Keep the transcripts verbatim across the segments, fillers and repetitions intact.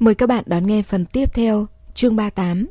Mời các bạn đón nghe phần tiếp theo, chương ba mươi tám.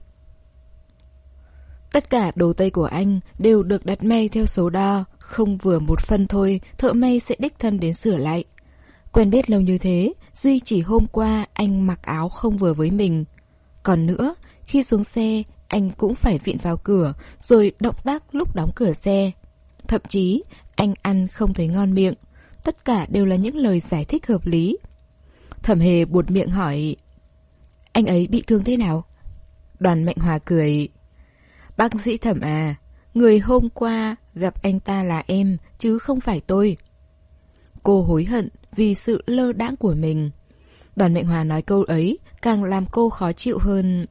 Tất cả đồ tây của anh đều được đặt may theo số đo, không vừa một phân thôi, thợ may sẽ đích thân đến sửa lại. Quen biết lâu như thế, duy chỉ hôm qua anh mặc áo không vừa với mình. Còn nữa, khi xuống xe, anh cũng phải vịn vào cửa, rồi động tác lúc đóng cửa xe. Thậm chí, anh ăn không thấy ngon miệng. Tất cả đều là những lời giải thích hợp lý. Thẩm Hề buột miệng hỏi: anh ấy bị thương thế nào? Đoàn Mạnh Hòa cười: bác sĩ Thẩm à, người hôm qua gặp anh ta là em, chứ không phải tôi. Cô hối hận vì sự lơ đãng của mình. Đoàn Mạnh Hòa nói câu ấy càng làm cô khó chịu hơn.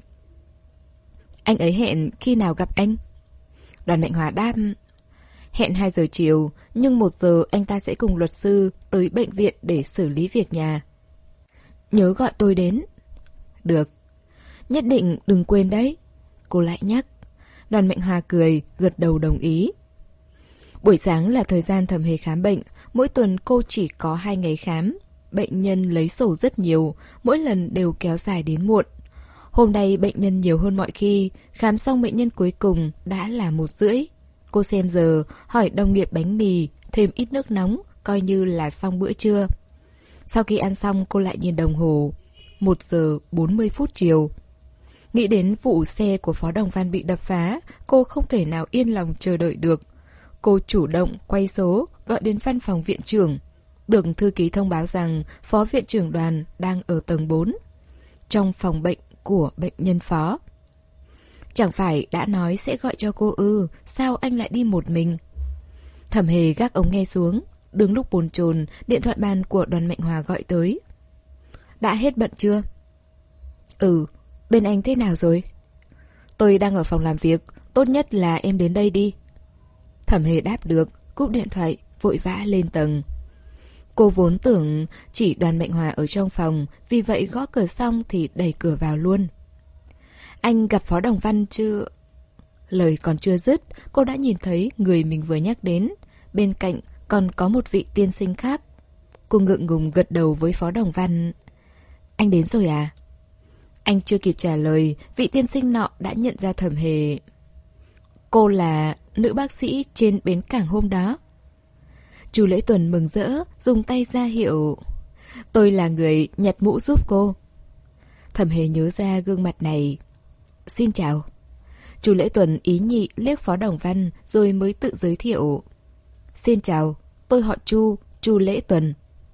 Anh ấy hẹn khi nào gặp anh? Đoàn Mạnh Hòa đáp: hẹn hai giờ chiều, nhưng một giờ anh ta sẽ cùng luật sư tới bệnh viện để xử lý việc nhà. Nhớ gọi tôi đến. Được. Nhất định đừng quên đấy. Cô lại nhắc. Đoàn Mạnh Hòa cười, gật đầu đồng ý. Buổi sáng là thời gian Thẩm Hề khám bệnh. Mỗi tuần cô chỉ có hai ngày khám. Bệnh nhân lấy sổ rất nhiều, mỗi lần đều kéo dài đến muộn. Hôm nay bệnh nhân nhiều hơn mọi khi. Khám xong bệnh nhân cuối cùng đã là một rưỡi. Cô xem giờ, hỏi đồng nghiệp bánh mì, thêm ít nước nóng, coi như là xong bữa trưa. Sau khi ăn xong cô lại nhìn đồng hồ. Một giờ bốn mươi phút chiều. Nghĩ đến vụ xe của Phó Đồng Văn bị đập phá, cô không thể nào yên lòng chờ đợi được. Cô chủ động quay số, gọi đến văn phòng viện trưởng. Được thư ký thông báo rằng Phó Viện trưởng Đoàn đang ở tầng bốn, trong phòng bệnh của bệnh nhân Phó. Chẳng phải đã nói sẽ gọi cho cô ư, sao anh lại đi một mình? Thẩm Hề gác ống nghe xuống. Đứng lúc bồn chồn, điện thoại bàn của Đoàn Mạnh Hòa gọi tới. Đã hết bận chưa? Ừ, bên anh thế nào rồi? Tôi đang ở phòng làm việc, tốt nhất là em đến đây đi. Thẩm Hề đáp được, cúp điện thoại, vội vã lên tầng. Cô vốn tưởng chỉ Đoàn Mạnh Hòa ở trong phòng, vì vậy gõ cửa xong thì đẩy cửa vào luôn. Anh gặp Phó Đồng Văn chưa? Lời còn chưa dứt, cô đã nhìn thấy người mình vừa nhắc đến. Bên cạnh còn có một vị tiên sinh khác. Cô ngượng ngùng gật đầu với Phó Đồng Văn. Anh đến rồi à? Anh chưa kịp trả lời, vị tiên sinh nọ đã nhận ra Thẩm Hề. Cô là nữ bác sĩ trên bến cảng hôm đó. Chu Lễ Tuần mừng rỡ, dùng tay ra hiệu. Tôi là người nhặt mũ giúp cô. Thẩm Hề nhớ ra gương mặt này. Xin chào. Chu Lễ Tuần ý nhị liếc Phó Đồng Văn rồi mới tự giới thiệu. Xin chào, tôi họ Chu, Chu Lễ Tuần.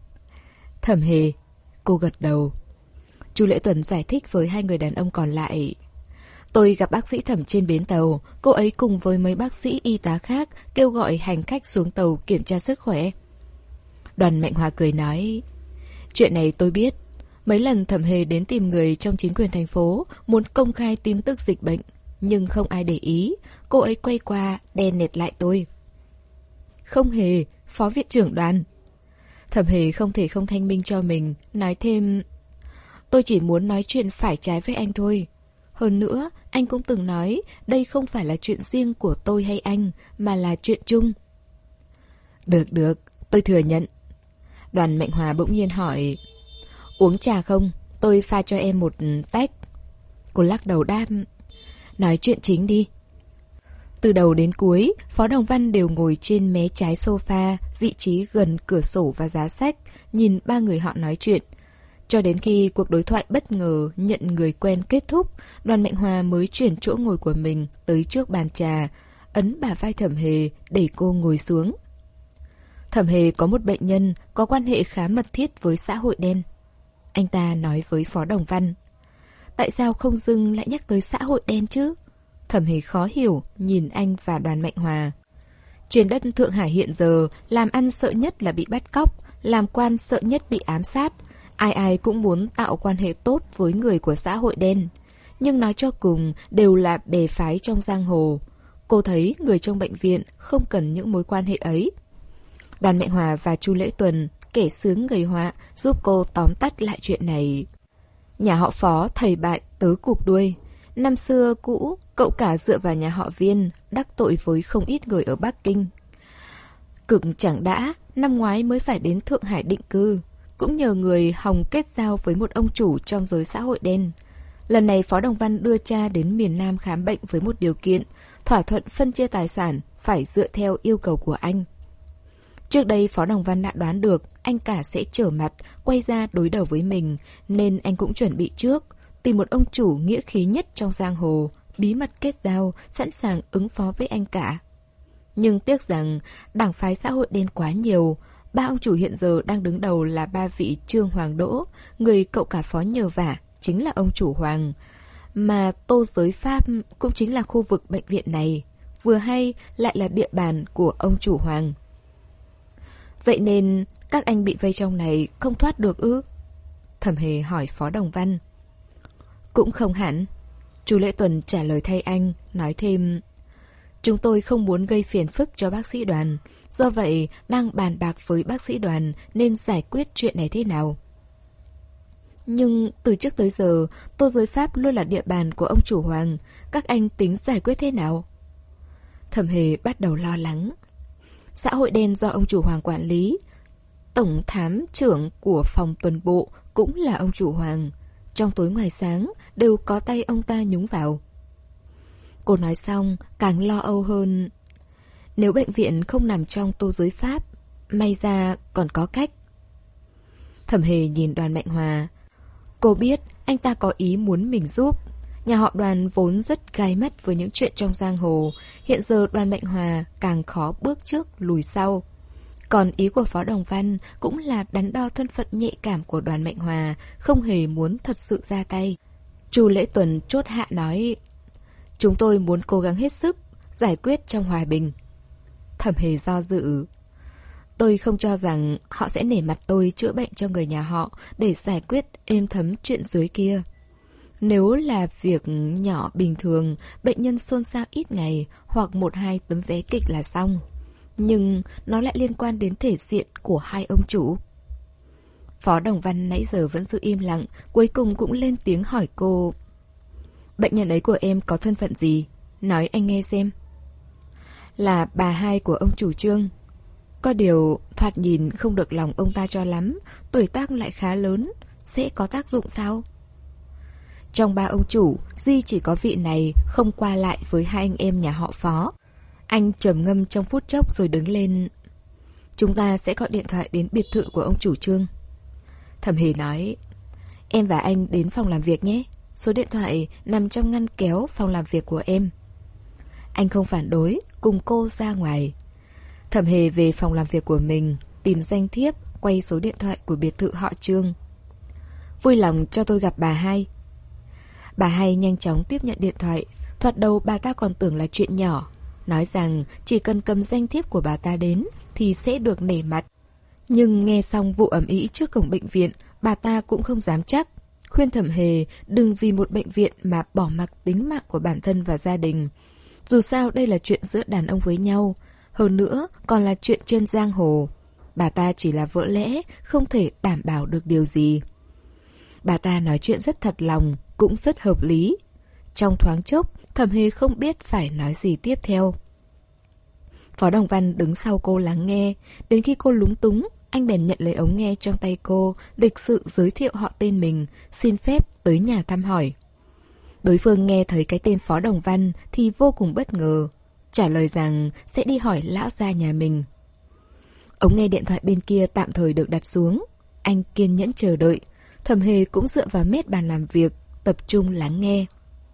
Thẩm Hề. Cô gật đầu. Chu Lễ Tuần giải thích với hai người đàn ông còn lại. Tôi gặp bác sĩ Thẩm trên bến tàu. Cô ấy cùng với mấy bác sĩ y tá khác kêu gọi hành khách xuống tàu kiểm tra sức khỏe. Đoàn Mạnh Hòa cười nói. Chuyện này tôi biết. Mấy lần Thẩm Hề đến tìm người trong chính quyền thành phố, muốn công khai tin tức dịch bệnh, nhưng không ai để ý. Cô ấy quay qua đè nẹt lại tôi. Không hề, Phó Viện trưởng Đoàn. Thẩm Hề không thể không thanh minh cho mình, nói thêm. Tôi chỉ muốn nói chuyện phải trái với anh thôi. Hơn nữa, anh cũng từng nói đây không phải là chuyện riêng của tôi hay anh, mà là chuyện chung. Được được, tôi thừa nhận. Đoàn Mạnh Hòa bỗng nhiên hỏi. Uống trà không? Tôi pha cho em một tách. Cô lắc đầu đáp. Nói chuyện chính đi. Từ đầu đến cuối, Phó Đồng Văn đều ngồi trên mé trái sofa, vị trí gần cửa sổ và giá sách, nhìn ba người họ nói chuyện. Cho đến khi cuộc đối thoại bất ngờ nhận người quen kết thúc, Đoàn Mạnh Hòa mới chuyển chỗ ngồi của mình tới trước bàn trà, ấn bả vai Thẩm Hề để cô ngồi xuống. Thẩm Hề có một bệnh nhân có quan hệ khá mật thiết với xã hội đen. Anh ta nói với Phó Đồng Văn. Tại sao không dưng lại nhắc tới xã hội đen chứ? Thẩm Hề khó hiểu, nhìn anh và Đoàn Mạnh Hòa. Trên đất Thượng Hải hiện giờ, làm ăn sợ nhất là bị bắt cóc, làm quan sợ nhất bị ám sát. Ai ai cũng muốn tạo quan hệ tốt với người của xã hội đen. Nhưng nói cho cùng, đều là bè phái trong giang hồ. Cô thấy người trong bệnh viện không cần những mối quan hệ ấy. Đoàn Mạnh Hòa và Chu Lễ Tuần, kẻ sướng người họa, giúp cô tóm tắt lại chuyện này. Nhà họ Phó thầy bại tớ cụp đuôi. Năm xưa cũ, cậu cả dựa vào nhà họ Viên, đắc tội với không ít người ở Bắc Kinh. Cực chẳng đã, năm ngoái mới phải đến Thượng Hải định cư. cũng nhờ người hòng kết giao với một ông chủ trong giới xã hội đen. Lần này Phó Đồng Văn đưa cha đến miền Nam khám bệnh với một điều kiện, thỏa thuận phân chia tài sản phải dựa theo yêu cầu của anh. Trước đây Phó Đồng Văn đã đoán được anh cả sẽ trở mặt, quay ra đối đầu với mình, nên anh cũng chuẩn bị trước, tìm một ông chủ nghĩa khí nhất trong giang hồ, bí mật kết giao, sẵn sàng ứng phó với anh cả. Nhưng tiếc rằng đảng phái xã hội đen quá nhiều, ba ông chủ hiện giờ đang đứng đầu là ba vị Trương Hoàng Đỗ, người cậu cả Phó nhờ vả, chính là ông chủ Hoàng. Mà Tô Giới Pháp cũng chính là khu vực bệnh viện này, vừa hay lại là địa bàn của ông chủ Hoàng. Vậy nên các anh bị vây trong này không thoát được ư? Thẩm Hề hỏi Phó Đồng Văn. Cũng không hẳn. Chu Lễ Tuần trả lời thay anh, nói thêm: chúng tôi không muốn gây phiền phức cho bác sĩ Đoàn, do vậy đang bàn bạc với bác sĩ Đoàn nên giải quyết chuyện này thế nào. Nhưng từ trước tới giờ, Tô Giới Pháp luôn là địa bàn của ông chủ Hoàng, các anh tính giải quyết thế nào? Thẩm Hề bắt đầu lo lắng. Xã hội đen do ông chủ Hoàng quản lý, tổng thám trưởng của phòng tuần bộ cũng là ông chủ Hoàng, trong tối ngoài sáng đều có tay ông ta nhúng vào. Cô nói xong càng lo âu hơn. Nếu bệnh viện không nằm trong Tô Giới Pháp, may ra còn có cách. Thẩm Hề nhìn Đoàn Mạnh Hòa. Cô biết anh ta có ý muốn mình giúp. Nhà họ Đoàn vốn rất gai mắt với những chuyện trong giang hồ, hiện giờ Đoàn Mạnh Hòa càng khó bước trước lùi sau. Còn ý của Phó Đồng Văn cũng là đắn đo thân phận nhạy cảm của Đoàn Mạnh Hòa, không hề muốn thật sự ra tay. Chu Lễ Tuần chốt hạ nói: chúng tôi muốn cố gắng hết sức, giải quyết trong hòa bình. Thẩm Hề do dự. Tôi không cho rằng họ sẽ nể mặt tôi chữa bệnh cho người nhà họ để giải quyết êm thấm chuyện dưới kia. Nếu là việc nhỏ bình thường, bệnh nhân xôn xao ít ngày hoặc một hai tấm vé kịch là xong. Nhưng nó lại liên quan đến thể diện của hai ông chủ. Phó Đồng Văn nãy giờ vẫn giữ im lặng, cuối cùng cũng lên tiếng hỏi cô: bệnh nhân ấy của em có thân phận gì? Nói anh nghe xem. Là bà hai của ông chủ Trương. Có điều thoạt nhìn không được lòng ông ta cho lắm, tuổi tác lại khá lớn, sẽ có tác dụng sao? Trong ba ông chủ, duy chỉ có vị này không qua lại với hai anh em nhà họ Phó. Anh trầm ngâm trong phút chốc rồi đứng lên. Chúng ta sẽ gọi điện thoại đến biệt thự của ông chủ Trương. Thẩm Hề nói: em và anh đến phòng làm việc nhé. Số điện thoại nằm trong ngăn kéo phòng làm việc của em. Anh không phản đối, cùng cô ra ngoài. Thẩm Hề về phòng làm việc của mình, tìm danh thiếp, quay số điện thoại của biệt thự họ Trương. Vui lòng cho tôi gặp bà hai. Bà hai nhanh chóng tiếp nhận điện thoại. Thoạt đầu bà ta còn tưởng là chuyện nhỏ, nói rằng chỉ cần cầm danh thiếp của bà ta đến thì sẽ được nể mặt. Nhưng nghe xong vụ ầm ĩ trước cổng bệnh viện, bà ta cũng không dám chắc, khuyên Thẩm Hề đừng vì một bệnh viện mà bỏ mặc tính mạng của bản thân và gia đình. Dù sao đây là chuyện giữa đàn ông với nhau, hơn nữa còn là chuyện trên giang hồ. Bà ta chỉ là vợ lẽ, không thể đảm bảo được điều gì. Bà ta nói chuyện rất thật lòng, cũng rất hợp lý. Trong thoáng chốc, Thẩm Hề không biết phải nói gì tiếp theo. Phó Đồng Văn đứng sau cô lắng nghe. Đến khi cô lúng túng, anh bèn nhận lấy ống nghe trong tay cô, lịch sự giới thiệu họ tên mình, xin phép tới nhà thăm hỏi. Đối phương nghe thấy cái tên Phó Đồng Văn thì vô cùng bất ngờ, trả lời rằng sẽ đi hỏi lão gia nhà mình. Ống nghe điện thoại bên kia tạm thời được đặt xuống. Anh kiên nhẫn chờ đợi. Thẩm Hề cũng dựa vào mép bàn làm việc, tập trung lắng nghe.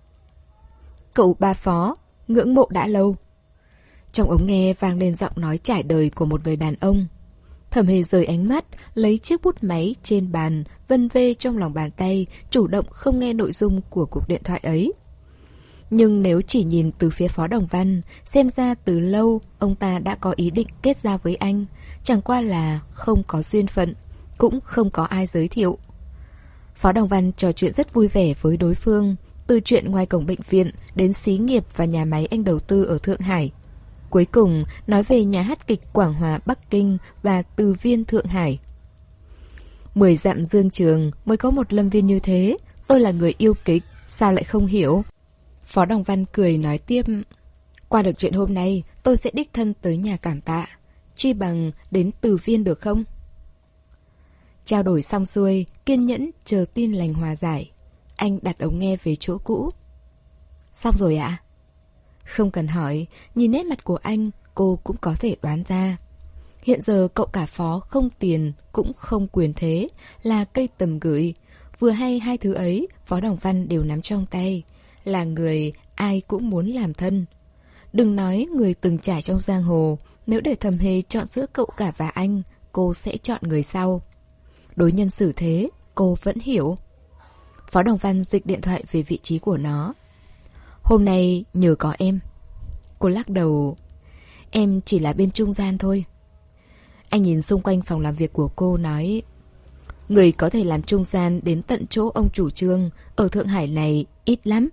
Cậu ba Phó, ngưỡng mộ đã lâu. Trong ống nghe vang lên giọng nói trải đời của một người đàn ông. Thẩm Hề rời ánh mắt, lấy chiếc bút máy trên bàn, vân vê trong lòng bàn tay, chủ động không nghe nội dung của cuộc điện thoại ấy. Nhưng nếu chỉ nhìn từ phía Phó Đồng Văn, xem ra từ lâu ông ta đã có ý định kết giao với anh, chẳng qua là không có duyên phận, cũng không có ai giới thiệu. Phó Đồng Văn trò chuyện rất vui vẻ với đối phương, từ chuyện ngoài cổng bệnh viện đến xí nghiệp và nhà máy anh đầu tư ở Thượng Hải. Cuối cùng nói về nhà hát kịch Quảng Hòa Bắc Kinh và Từ Viên Thượng Hải. Mười dặm dương trường mới có một lâm viên như thế, tôi là người yêu kịch, sao lại không hiểu? Phó Đồng Văn cười nói tiếp: qua được chuyện hôm nay, tôi sẽ đích thân tới nhà cảm tạ, chi bằng đến Từ Viên được không? Trao đổi xong xuôi, kiên nhẫn chờ tin lành hòa giải. Anh đặt ống nghe về chỗ cũ. Xong rồi ạ? À? Không cần hỏi, nhìn nét mặt của anh, cô cũng có thể đoán ra. Hiện giờ cậu cả phó không tiền, cũng không quyền thế, là cây tầm gửi. Vừa hay hai thứ ấy, Phó Đồng Văn đều nắm trong tay. Là người ai cũng muốn làm thân. Đừng nói người từng trải trong giang hồ, nếu để Thẩm Hề chọn giữa cậu cả và anh, cô sẽ chọn người sau. Đối nhân xử thế, cô vẫn hiểu. Phó Đồng Văn dịch điện thoại về vị trí của nó. Hôm nay nhờ có em. Cô lắc đầu. Em chỉ là bên trung gian thôi. Anh nhìn xung quanh phòng làm việc của cô nói, người có thể làm trung gian đến tận chỗ ông chủ Trương ở Thượng Hải này ít lắm.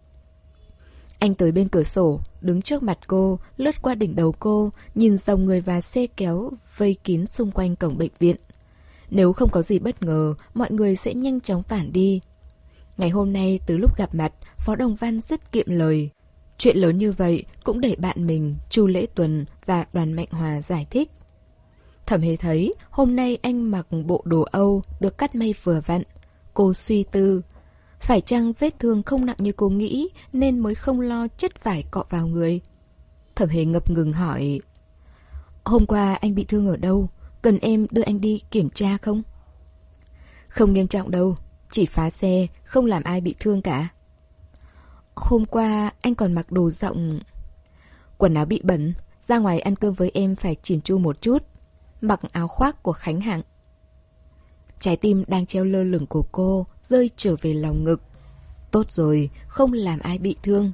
Anh tới bên cửa sổ, đứng trước mặt cô, lướt qua đỉnh đầu cô, nhìn dòng người và xe kéo vây kín xung quanh cổng bệnh viện. Nếu không có gì bất ngờ, mọi người sẽ nhanh chóng tản đi. Ngày hôm nay từ lúc gặp mặt, Phó Đồng Văn rất kiệm lời. Chuyện lớn như vậy cũng để bạn mình, Chu Lễ Tuần và Đoàn Mạnh Hòa giải thích. Thẩm Hề thấy hôm nay anh mặc bộ đồ Âu được cắt may vừa vặn. Cô suy tư, phải chăng vết thương không nặng như cô nghĩ nên mới không lo chất vải cọ vào người. Thẩm Hề ngập ngừng hỏi, hôm qua anh bị thương ở đâu? Cần em đưa anh đi kiểm tra không? Không nghiêm trọng đâu, chỉ phá xe, không làm ai bị thương cả. Hôm qua anh còn mặc đồ rộng. Quần áo bị bẩn, ra ngoài ăn cơm với em phải chỉn chu một chút. Mặc áo khoác của Khánh Hạng. Trái tim đang treo lơ lửng của cô rơi trở về lòng ngực. Tốt rồi, không làm ai bị thương.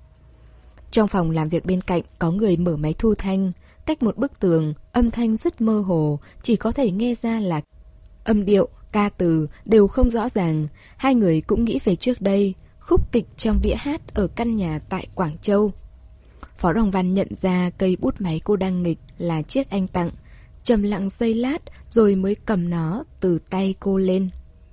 Trong phòng làm việc bên cạnh có người mở máy thu thanh. Cách một bức tường, âm thanh rất mơ hồ, chỉ có thể nghe ra là âm điệu, ca từ đều không rõ ràng. Hai người cũng nghĩ về trước đây, khúc kịch trong đĩa hát ở căn nhà tại Quảng Châu. Phó Đồng Văn nhận ra cây bút máy cô đang nghịch là chiếc anh tặng. Trầm lặng giây lát rồi mới cầm nó từ tay cô lên.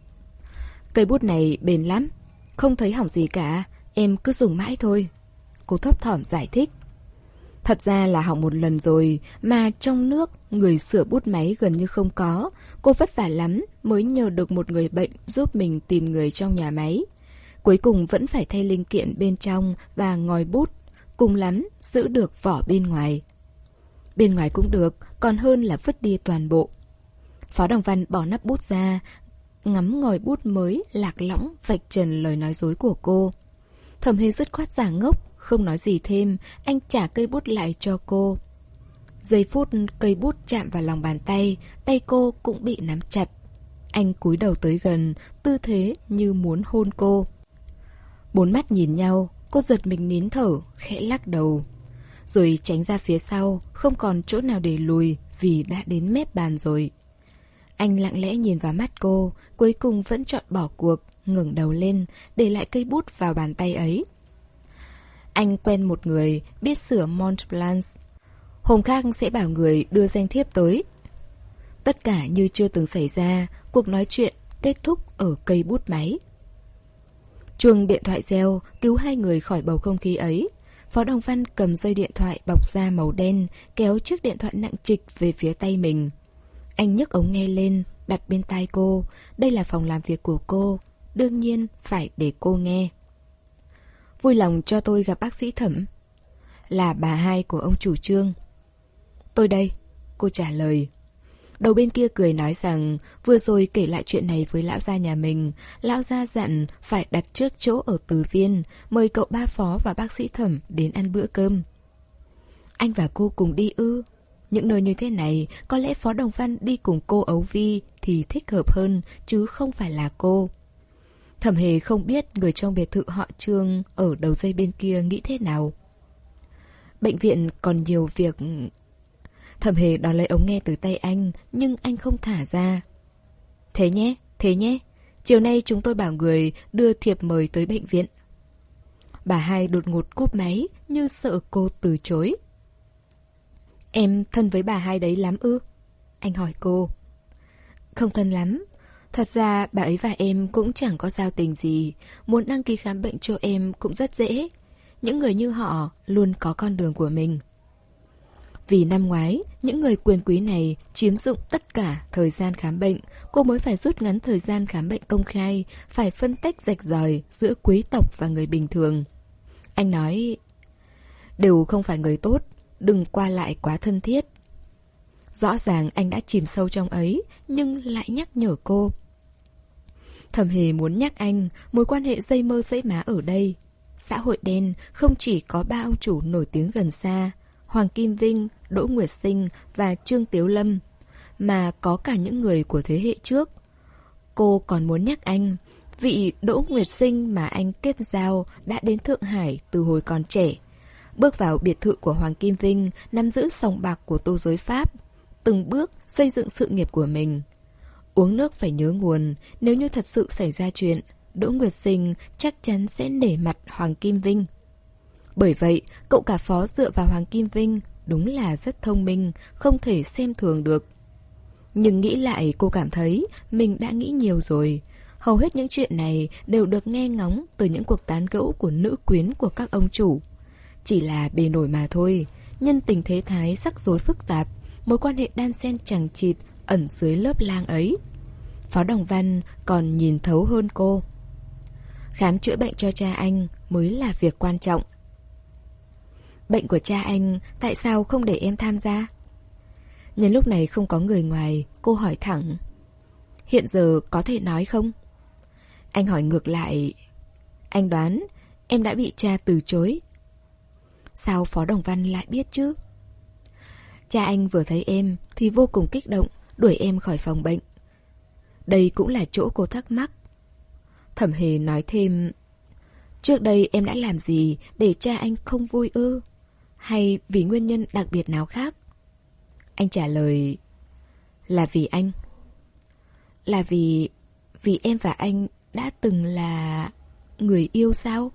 Cây bút này bền lắm, không thấy hỏng gì cả, em cứ dùng mãi thôi. Cô thấp thỏm giải thích. Thật ra là hỏng một lần rồi, mà trong nước người sửa bút máy gần như không có. Cô vất vả lắm mới nhờ được một người bệnh giúp mình tìm người trong nhà máy. Cuối cùng vẫn phải thay linh kiện bên trong và ngòi bút, cùng lắm giữ được vỏ bên ngoài. Bên ngoài cũng được, còn hơn là vứt đi toàn bộ. Phó Đồng Văn bỏ nắp bút ra, ngắm ngòi bút mới lạc lõng vạch trần lời nói dối của cô. Thẩm Hề dứt khoát giả ngốc, không nói gì thêm, anh trả cây bút lại cho cô. Giây phút cây bút chạm vào lòng bàn tay, tay cô cũng bị nắm chặt. Anh cúi đầu tới gần, tư thế như muốn hôn cô. Bốn mắt nhìn nhau, cô giật mình nín thở, khẽ lắc đầu. Rồi tránh ra phía sau, không còn chỗ nào để lùi vì đã đến mép bàn rồi. Anh lặng lẽ nhìn vào mắt cô, cuối cùng vẫn chọn bỏ cuộc, ngẩng đầu lên, để lại cây bút vào bàn tay ấy. Anh quen một người, biết sửa Mont Blanc. Hôm khác sẽ bảo người đưa danh thiếp tới. Tất cả như chưa từng xảy ra, cuộc nói chuyện kết thúc ở cây bút máy. Chuông điện thoại reo, cứu hai người khỏi bầu không khí ấy. Phó Đồng Văn cầm dây điện thoại bọc da màu đen, kéo chiếc điện thoại nặng trịch về phía tay mình. Anh nhấc ống nghe lên, đặt bên tai cô. Đây là phòng làm việc của cô, đương nhiên phải để cô nghe. Vui lòng cho tôi gặp bác sĩ Thẩm. Là bà hai của ông chủ Trương. Tôi đây, cô trả lời. Đầu bên kia cười nói rằng vừa rồi kể lại chuyện này với lão gia nhà mình. Lão gia dặn phải đặt trước chỗ ở Từ Viên, mời cậu ba Phó và bác sĩ Thẩm đến ăn bữa cơm. Anh và cô cùng đi ư? Những nơi như thế này, có lẽ Phó Đồng Văn đi cùng cô Ấu Vi thì thích hợp hơn, chứ không phải là cô. Thẩm Hề không biết người trong biệt thự họ Trương ở đầu dây bên kia nghĩ thế nào. Bệnh viện còn nhiều việc... Thẩm Hề đòi lấy ống nghe từ tay anh, nhưng anh không thả ra. Thế nhé, thế nhé. Chiều nay chúng tôi bảo người đưa thiệp mời tới bệnh viện. Bà hai đột ngột cúp máy, như sợ cô từ chối. Em thân với bà hai đấy lắm ư? Anh hỏi cô. Không thân lắm. Thật ra bà ấy và em cũng chẳng có giao tình gì. Muốn đăng ký khám bệnh cho em cũng rất dễ. Những người như họ luôn có con đường của mình. Vì năm ngoái, những người quyền quý này chiếm dụng tất cả thời gian khám bệnh, cô mới phải rút ngắn thời gian khám bệnh công khai, phải phân tách rạch ròi giữa quý tộc và người bình thường. Anh nói, đều không phải người tốt, đừng qua lại quá thân thiết. Rõ ràng anh đã chìm sâu trong ấy, nhưng lại nhắc nhở cô. Thẩm Hề muốn nhắc anh, mối quan hệ dây mơ dãy má ở đây. Xã hội đen không chỉ có ba ông chủ nổi tiếng gần xa, Hoàng Kim Vinh, Đỗ Nguyệt Sinh và Trương Tiếu Lâm, mà có cả những người của thế hệ trước. Cô còn muốn nhắc anh, vị Đỗ Nguyệt Sinh mà anh kết giao đã đến Thượng Hải từ hồi còn trẻ. Bước vào biệt thự của Hoàng Kim Vinh, nắm giữ sòng bạc của Tô Giới Pháp, từng bước xây dựng sự nghiệp của mình. Uống nước phải nhớ nguồn, nếu như thật sự xảy ra chuyện, Đỗ Nguyệt Sinh chắc chắn sẽ nể mặt Hoàng Kim Vinh. Bởi vậy, cậu cả Phó dựa vào Hoàng Kim Vinh đúng là rất thông minh, không thể xem thường được. Nhưng nghĩ lại cô cảm thấy mình đã nghĩ nhiều rồi. Hầu hết những chuyện này đều được nghe ngóng từ những cuộc tán gẫu của nữ quyến của các ông chủ. Chỉ là bề nổi mà thôi, nhân tình thế thái rắc rối phức tạp, mối quan hệ đan xen chằng chịt ẩn dưới lớp lang ấy. Phó Đồng Văn còn nhìn thấu hơn cô. Khám chữa bệnh cho cha anh mới là việc quan trọng. Bệnh của cha anh, tại sao không để em tham gia? Nhân lúc này không có người ngoài, cô hỏi thẳng. Hiện giờ có thể nói không? Anh hỏi ngược lại. Anh đoán em đã bị cha từ chối. Sao Phó Đồng Văn lại biết chứ? Cha anh vừa thấy em thì vô cùng kích động, đuổi em khỏi phòng bệnh. Đây cũng là chỗ cô thắc mắc. Thẩm Hề nói thêm. Trước đây em đã làm gì để cha anh không vui ư? Hay vì nguyên nhân đặc biệt nào khác? Anh trả lời. Là vì anh. Là vì... Vì em và anh đã từng là... người yêu sao?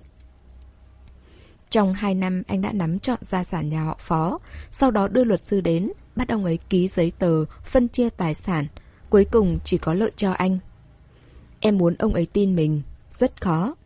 Trong hai năm anh đã nắm trọn gia sản nhà họ Phó, sau đó đưa luật sư đến, bắt ông ấy ký giấy tờ, phân chia tài sản, cuối cùng chỉ có lợi cho anh. Em muốn ông ấy tin mình, rất khó.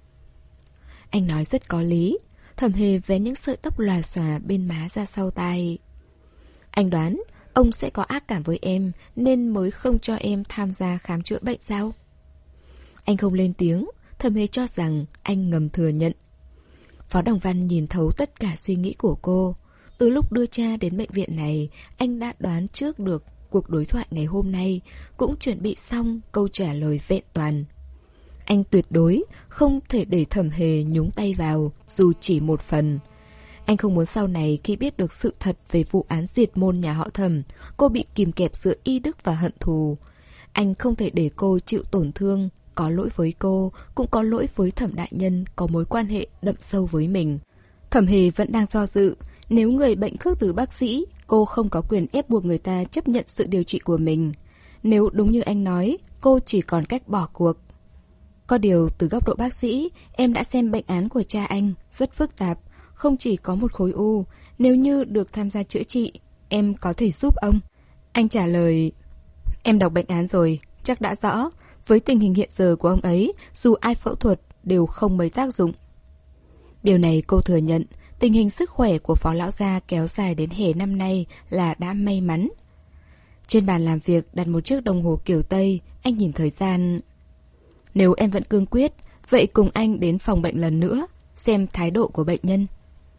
Anh nói rất có lý. Thẩm Hề vén những sợi tóc lòa xòa bên má ra sau tai. Anh đoán ông sẽ có ác cảm với em nên mới không cho em tham gia khám chữa bệnh sao? Anh không lên tiếng. Thẩm Hề cho rằng anh ngầm thừa nhận. Phó Đồng Văn nhìn thấu tất cả suy nghĩ của cô. Từ lúc đưa cha đến bệnh viện này, anh đã đoán trước được cuộc đối thoại ngày hôm nay, cũng chuẩn bị xong câu trả lời vẹn toàn. Anh tuyệt đối không thể để Thẩm Hề nhúng tay vào, dù chỉ một phần. Anh không muốn sau này khi biết được sự thật về vụ án diệt môn nhà họ Thẩm, cô bị kìm kẹp giữa y đức và hận thù. Anh không thể để cô chịu tổn thương, có lỗi với cô, cũng có lỗi với Thẩm đại nhân có mối quan hệ đậm sâu với mình. Thẩm Hề vẫn đang do dự, nếu người bệnh khước từ bác sĩ, cô không có quyền ép buộc người ta chấp nhận sự điều trị của mình. Nếu đúng như anh nói, cô chỉ còn cách bỏ cuộc. Có điều từ góc độ bác sĩ, em đã xem bệnh án của cha anh, rất phức tạp, không chỉ có một khối u. Nếu như được tham gia chữa trị, em có thể giúp ông. Anh trả lời, em đọc bệnh án rồi, chắc đã rõ. Với tình hình hiện giờ của ông ấy, dù ai phẫu thuật đều không mấy tác dụng. Điều này cô thừa nhận, tình hình sức khỏe của Phó lão gia kéo dài đến hè năm nay là đã may mắn. Trên bàn làm việc đặt một chiếc đồng hồ kiểu Tây, anh nhìn thời gian. Nếu em vẫn cương quyết, vậy cùng anh đến phòng bệnh lần nữa, xem thái độ của bệnh nhân.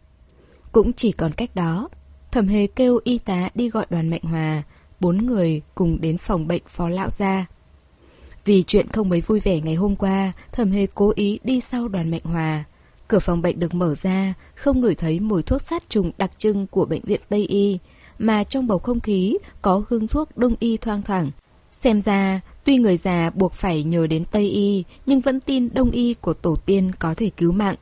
Cũng chỉ còn cách đó. Thẩm Hề kêu y tá đi gọi Đoàn Mạnh Hòa, bốn người cùng đến phòng bệnh Phó lão gia. Vì chuyện không mấy vui vẻ ngày hôm qua, Thẩm Hề cố ý đi sau Đoàn Mạnh Hòa. Cửa phòng bệnh được mở ra, không ngửi thấy mùi thuốc sát trùng đặc trưng của bệnh viện Tây Y, mà trong bầu không khí có hương thuốc Đông Y thoang thoảng. Xem ra, tuy người già buộc phải nhờ đến Tây Y, nhưng vẫn tin Đông Y của tổ tiên có thể cứu mạng.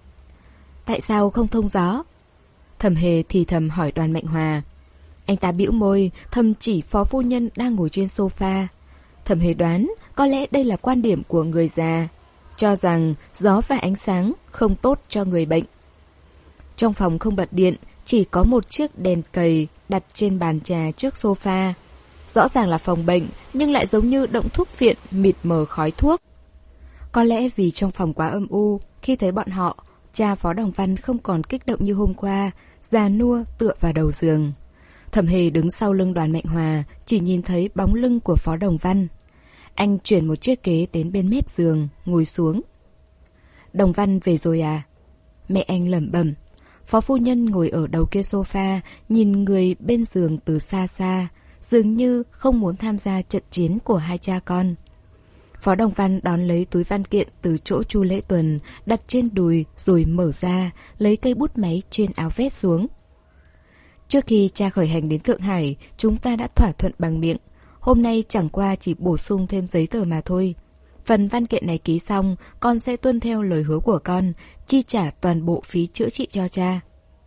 Tại sao không thông gió? Thẩm Hề thì thầm hỏi Đoàn Mạnh Hòa. Anh ta bĩu môi, thầm chỉ phó phu nhân đang ngồi trên sofa. Thẩm Hề đoán có lẽ đây là quan điểm của người già, cho rằng gió và ánh sáng không tốt cho người bệnh. Trong phòng không bật điện, chỉ có một chiếc đèn cầy đặt trên bàn trà trước sofa. Rõ ràng là phòng bệnh, nhưng lại giống như động thuốc phiện mịt mờ khói thuốc. Có lẽ vì trong phòng quá âm u, khi thấy bọn họ, cha Phó Đồng Văn không còn kích động như hôm qua, già nua tựa vào đầu giường. Thẩm Hề đứng sau lưng Đoàn Mạnh Hòa, chỉ nhìn thấy bóng lưng của Phó Đồng Văn. Anh chuyển một chiếc ghế đến bên mép giường, ngồi xuống. Đồng Văn về rồi à? Mẹ anh lẩm bẩm. Phó phu nhân ngồi ở đầu kia sofa, nhìn người bên giường từ xa xa, dường như không muốn tham gia trận chiến của hai cha con. Phó Đồng Văn đón lấy túi văn kiện từ chỗ Chu Lễ Tuần, đặt trên đùi rồi mở ra, lấy cây bút máy trên áo vest xuống. Trước khi cha khởi hành đến Thượng Hải, chúng ta đã thỏa thuận bằng miệng. Hôm nay chẳng qua chỉ bổ sung thêm giấy tờ mà thôi. Phần văn kiện này ký xong, con sẽ tuân theo lời hứa của con, chi trả toàn bộ phí chữa trị cho cha.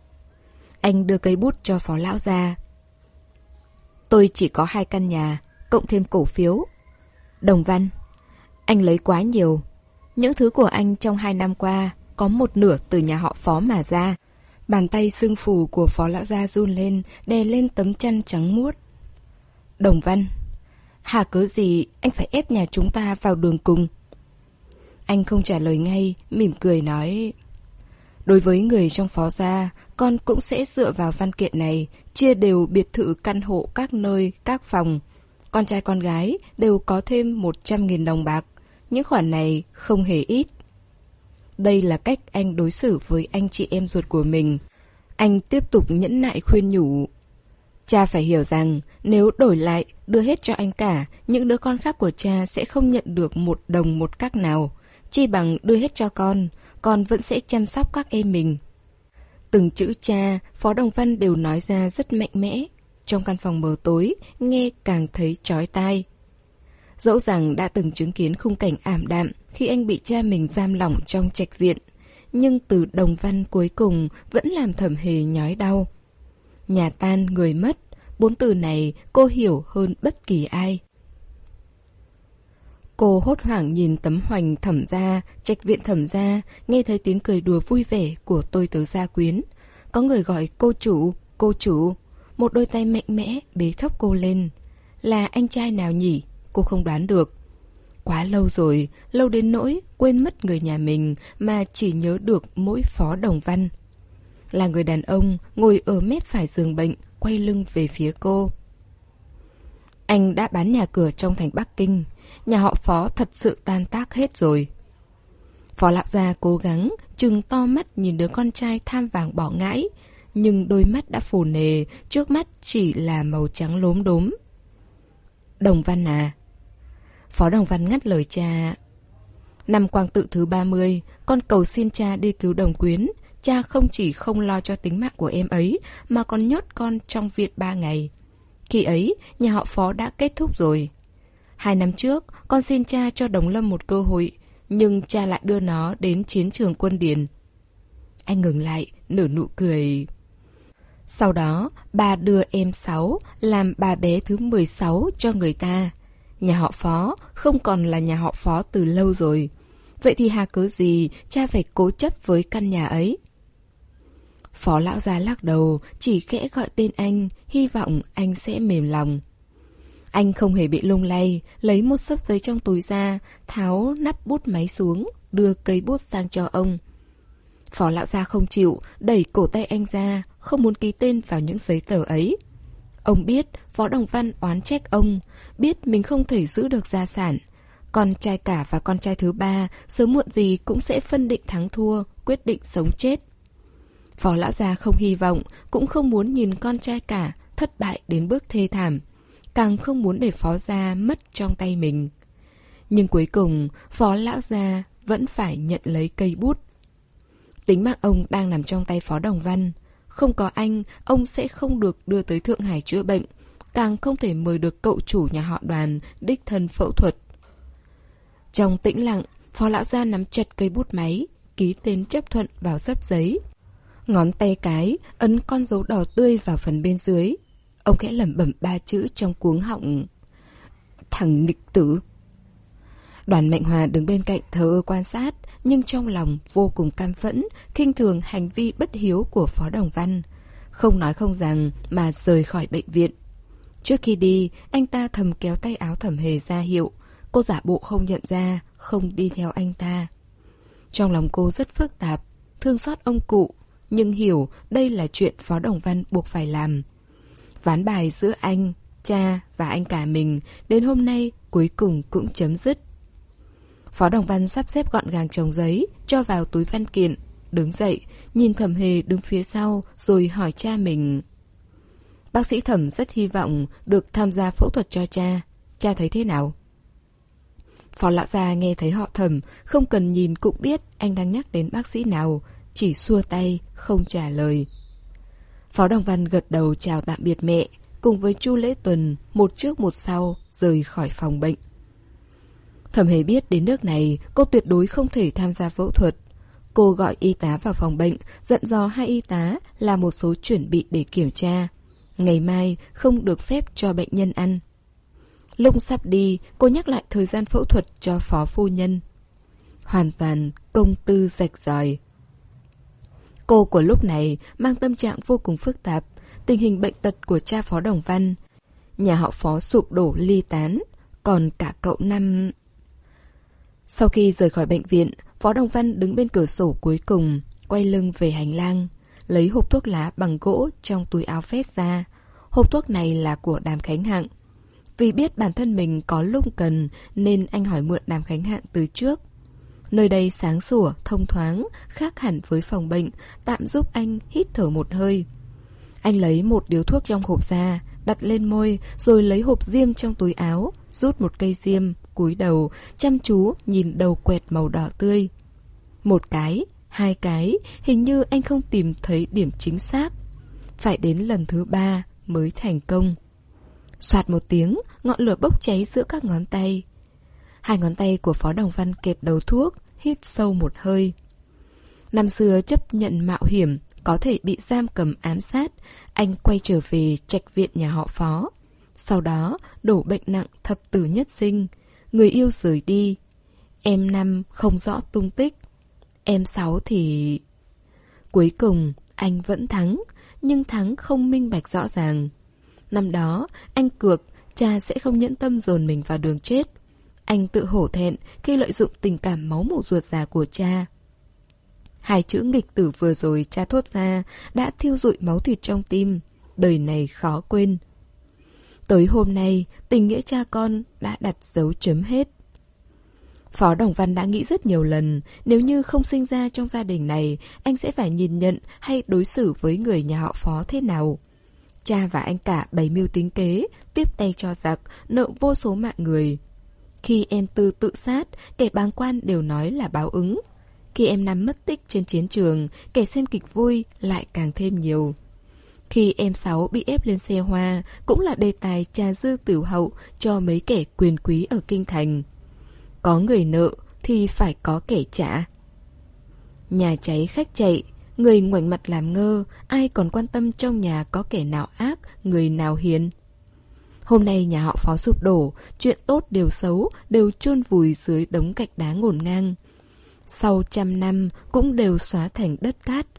Anh đưa cây bút cho Phó lão ra. Tôi chỉ có hai căn nhà, cộng thêm cổ phiếu. Đồng Văn, anh lấy quá nhiều. Những thứ của anh trong hai năm qua có một nửa từ nhà họ Phó mà ra. Bàn tay sưng phù của Phó lão gia run lên, đè lên tấm chăn trắng muốt. Đồng Văn, hà cớ gì anh phải ép nhà chúng ta vào đường cùng? Anh không trả lời ngay, mỉm cười nói. Đối với người trong Phó gia, con cũng sẽ dựa vào văn kiện này, chia đều biệt thự căn hộ các nơi, các phòng. Con trai con gái đều có thêm một trăm nghìn đồng bạc. Những khoản này không hề ít. Đây là cách anh đối xử với anh chị em ruột của mình. Anh tiếp tục nhẫn nại khuyên nhủ. Cha phải hiểu rằng nếu đổi lại đưa hết cho anh cả, những đứa con khác của cha sẽ không nhận được một đồng một các nào. Chi bằng đưa hết cho con, con vẫn sẽ chăm sóc các em mình. Từng chữ cha, Phó Đồng Văn đều nói ra rất mạnh mẽ. Trong căn phòng mờ tối, nghe càng thấy chói tai. Dẫu rằng đã từng chứng kiến khung cảnh ảm đạm khi anh bị cha mình giam lỏng trong trạch viện, nhưng từ Đồng Văn cuối cùng vẫn làm Thẩm Hề nhói đau. Nhà tan người mất, bốn từ này cô hiểu hơn bất kỳ ai. Cô hốt hoảng nhìn tấm hoành Thẩm gia, trạch viện Thẩm gia, nghe thấy tiếng cười đùa vui vẻ của tôi tớ gia quyến. Có người gọi cô chủ, cô chủ. Một đôi tay mạnh mẽ bế thốc cô lên. Là anh trai nào nhỉ? Cô không đoán được. Quá lâu rồi, lâu đến nỗi quên mất người nhà mình mà chỉ nhớ được mỗi Phó Đồng Văn. Là người đàn ông ngồi ở mép phải giường bệnh, quay lưng về phía cô. Anh đã bán nhà cửa trong thành Bắc Kinh. Nhà họ Phó thật sự tan tác hết rồi. Phó lão gia cố gắng trừng to mắt nhìn đứa con trai tham vàng bỏ ngãi, nhưng đôi mắt đã phù nề, trước mắt chỉ là màu trắng lốm đốm. Đồng Văn à? Phó Đồng Văn ngắt lời cha. Năm Quang Tự thứ ba mươi, con cầu xin cha đi cứu Đồng Quyến. Cha không chỉ không lo cho tính mạng của em ấy, mà còn nhốt con trong viện ba ngày. Khi ấy, nhà họ Phó đã kết thúc rồi. Hai năm trước, con xin cha cho Đồng Lâm một cơ hội, nhưng cha lại đưa nó đến chiến trường quân điền. Anh ngừng lại, nở nụ cười. Sau đó, bà đưa em Sáu làm bà bé thứ mười sáu cho người ta. Nhà họ Phó không còn là nhà họ Phó từ lâu rồi. Vậy thì hà cớ gì cha phải cố chấp với căn nhà ấy? Phó lão gia lắc đầu, chỉ khẽ gọi tên anh, hy vọng anh sẽ mềm lòng. Anh không hề bị lung lay, lấy một xấp giấy trong túi ra, tháo nắp bút máy xuống, đưa cây bút sang cho ông. Phó lão gia không chịu, đẩy cổ tay anh ra, không muốn ký tên vào những giấy tờ ấy. Ông biết Phó Đồng Văn oán trách ông, biết mình không thể giữ được gia sản. Con trai cả và con trai thứ ba sớm muộn gì cũng sẽ phân định thắng thua, quyết định sống chết. Phó lão gia không hy vọng, cũng không muốn nhìn con trai cả thất bại đến bước thê thảm, càng không muốn để Phó gia mất trong tay mình. Nhưng cuối cùng, Phó lão gia vẫn phải nhận lấy cây bút. Tính mạng ông đang nằm trong tay Phó Đồng Văn. Không có anh, ông sẽ không được đưa tới Thượng Hải chữa bệnh, càng không thể mời được cậu chủ nhà họ Đoàn đích thân phẫu thuật. Trong tĩnh lặng, Phó lão gia nắm chặt cây bút máy, ký tên chấp thuận vào xấp giấy. Ngón tay cái ấn con dấu đỏ tươi vào phần bên dưới. Ông khẽ lẩm bẩm ba chữ trong cuống họng. Thằng nghịch tử. Đoàn Mạnh Hòa đứng bên cạnh thờ ơ quan sát, nhưng trong lòng vô cùng căm phẫn, khinh thường hành vi bất hiếu của Phó Đồng Văn. Không nói không rằng mà rời khỏi bệnh viện. Trước khi đi, anh ta thầm kéo tay áo Thẩm Hề ra hiệu. Cô giả bộ không nhận ra, không đi theo anh ta. Trong lòng cô rất phức tạp, thương xót ông cụ, nhưng hiểu đây là chuyện Phó Đồng Văn buộc phải làm. Ván bài giữa anh, cha và anh cả mình đến hôm nay cuối cùng cũng chấm dứt. Phó Đồng Văn sắp xếp gọn gàng chồng giấy, cho vào túi văn kiện, đứng dậy, nhìn Thẩm Hề đứng phía sau rồi hỏi cha mình. Bác sĩ Thẩm rất hy vọng được tham gia phẫu thuật cho cha. Cha thấy thế nào? Phó lão gia nghe thấy họ Thẩm, không cần nhìn cũng biết anh đang nhắc đến bác sĩ nào, chỉ xua tay, không trả lời. Phó Đồng Văn gật đầu chào tạm biệt mẹ, cùng với Chu Lễ Tuần, một trước một sau, rời khỏi phòng bệnh. Thẩm Hề biết đến nước này, cô tuyệt đối không thể tham gia phẫu thuật. Cô gọi y tá vào phòng bệnh, dặn dò hai y tá làm một số chuẩn bị để kiểm tra. Ngày mai không được phép cho bệnh nhân ăn. Lúc sắp đi, cô nhắc lại thời gian phẫu thuật cho phó phu nhân. Hoàn toàn công tư rạch ròi. Cô của lúc này mang tâm trạng vô cùng phức tạp. Tình hình bệnh tật của cha Phó Đồng Văn, nhà họ Phó sụp đổ ly tán, còn cả cậu Năm. Sau khi rời khỏi bệnh viện, Phó Đồng Văn đứng bên cửa sổ cuối cùng, quay lưng về hành lang, lấy hộp thuốc lá bằng gỗ trong túi áo vest ra. Hộp thuốc này là của Đàm Khánh Hạng. Vì biết bản thân mình có lúc cần nên anh hỏi mượn Đàm Khánh Hạng từ trước. Nơi đây sáng sủa, thông thoáng, khác hẳn với phòng bệnh, tạm giúp anh hít thở một hơi. Anh lấy một điếu thuốc trong hộp ra, đặt lên môi, rồi lấy hộp diêm trong túi áo, rút một cây diêm, cúi đầu, chăm chú nhìn đầu quẹt màu đỏ tươi. Một cái, hai cái, hình như anh không tìm thấy điểm chính xác. Phải đến lần thứ ba mới thành công. Soạt một tiếng, ngọn lửa bốc cháy giữa các ngón tay. Hai ngón tay của Phó Đồng Văn kẹp đầu thuốc, hít sâu một hơi. Năm xưa chấp nhận mạo hiểm, có thể bị giam cầm ám sát, anh quay trở về trạch viện nhà họ Phó. Sau đó đổ bệnh nặng thập tử nhất sinh. Người yêu rời đi. Em Năm không rõ tung tích. Em Sáu thì... Cuối cùng anh vẫn thắng, nhưng thắng không minh bạch rõ ràng. Năm đó anh cược cha sẽ không nhẫn tâm dồn mình vào đường chết. Anh tự hổ thẹn khi lợi dụng tình cảm máu mủ ruột già của cha. Hai chữ nghịch tử vừa rồi cha thốt ra đã thiêu rụi máu thịt trong tim. Đời này khó quên. Tới hôm nay, tình nghĩa cha con đã đặt dấu chấm hết. Phó Đồng Văn đã nghĩ rất nhiều lần, nếu như không sinh ra trong gia đình này, anh sẽ phải nhìn nhận hay đối xử với người nhà họ Phó thế nào. Cha và anh cả bày mưu tính kế, tiếp tay cho giặc, nợ vô số mạng người. Khi em Tư tự sát, kẻ bàng quan đều nói là báo ứng. Khi em Năm mất tích trên chiến trường, kẻ xem kịch vui lại càng thêm nhiều. Khi em Sáu bị ép lên xe hoa, cũng là đề tài trà dư tửu hậu cho mấy kẻ quyền quý ở kinh thành. Có người nợ thì phải có kẻ trả. Nhà cháy khách chạy, người ngoảnh mặt làm ngơ, ai còn quan tâm trong nhà có kẻ nào ác, người nào hiền. Hôm nay nhà họ Phó sụp đổ, chuyện tốt đều xấu, đều chôn vùi dưới đống gạch đá ngổn ngang. Sau trăm năm cũng đều xóa thành đất cát.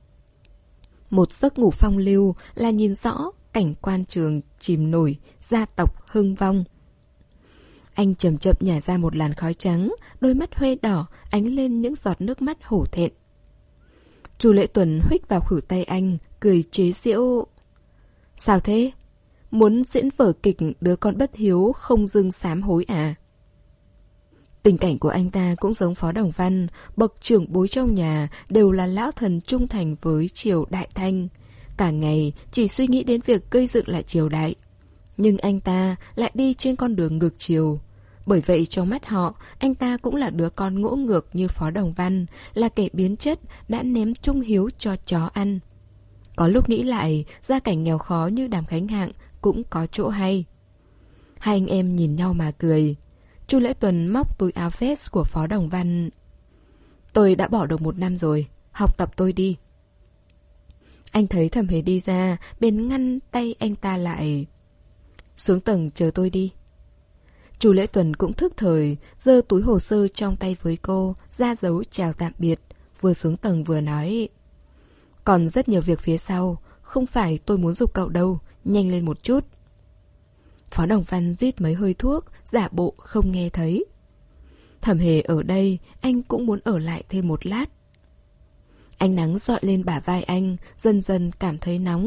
Một giấc ngủ phong lưu là nhìn rõ cảnh quan trường chìm nổi, gia tộc hưng vong. Anh chậm chậm nhả ra một làn khói trắng, đôi mắt huê đỏ ánh lên những giọt nước mắt hổ thẹn. Chu Lễ Tuần huých vào khuỷu tay anh, cười chế giễu. Sao thế? Muốn diễn vở kịch đứa con bất hiếu không dưng sám hối à? Tình cảnh của anh ta cũng giống Phó Đồng Văn, bậc trưởng bối trong nhà đều là lão thần trung thành với triều đại Thanh. Cả ngày chỉ suy nghĩ đến việc gây dựng lại triều đại. Nhưng anh ta lại đi trên con đường ngược chiều. Bởi vậy trong mắt họ, anh ta cũng là đứa con ngỗ ngược như Phó Đồng Văn, là kẻ biến chất đã ném trung hiếu cho chó ăn. Có lúc nghĩ lại, gia cảnh nghèo khó như Đàm Khánh Hạng cũng có chỗ hay. Hai anh em nhìn nhau mà cười. Chu Lễ Tuần móc túi áo vest của Phó Đồng Văn. Tôi đã bỏ được một năm rồi, học tập tôi đi. Anh thấy Thẩm Hề đi ra, bèn ngăn tay anh ta lại. Xuống tầng chờ tôi đi. Chu Lễ Tuần cũng thức thời, giơ túi hồ sơ trong tay với cô, ra dấu chào tạm biệt, vừa xuống tầng vừa nói. Còn rất nhiều việc phía sau, không phải tôi muốn giục cậu đâu, nhanh lên một chút. Phó Đồng Văn rít mấy hơi thuốc, giả bộ không nghe thấy. Thẩm Hề ở đây, anh cũng muốn ở lại thêm một lát. Ánh nắng rọi lên bả vai anh, dần dần cảm thấy nóng.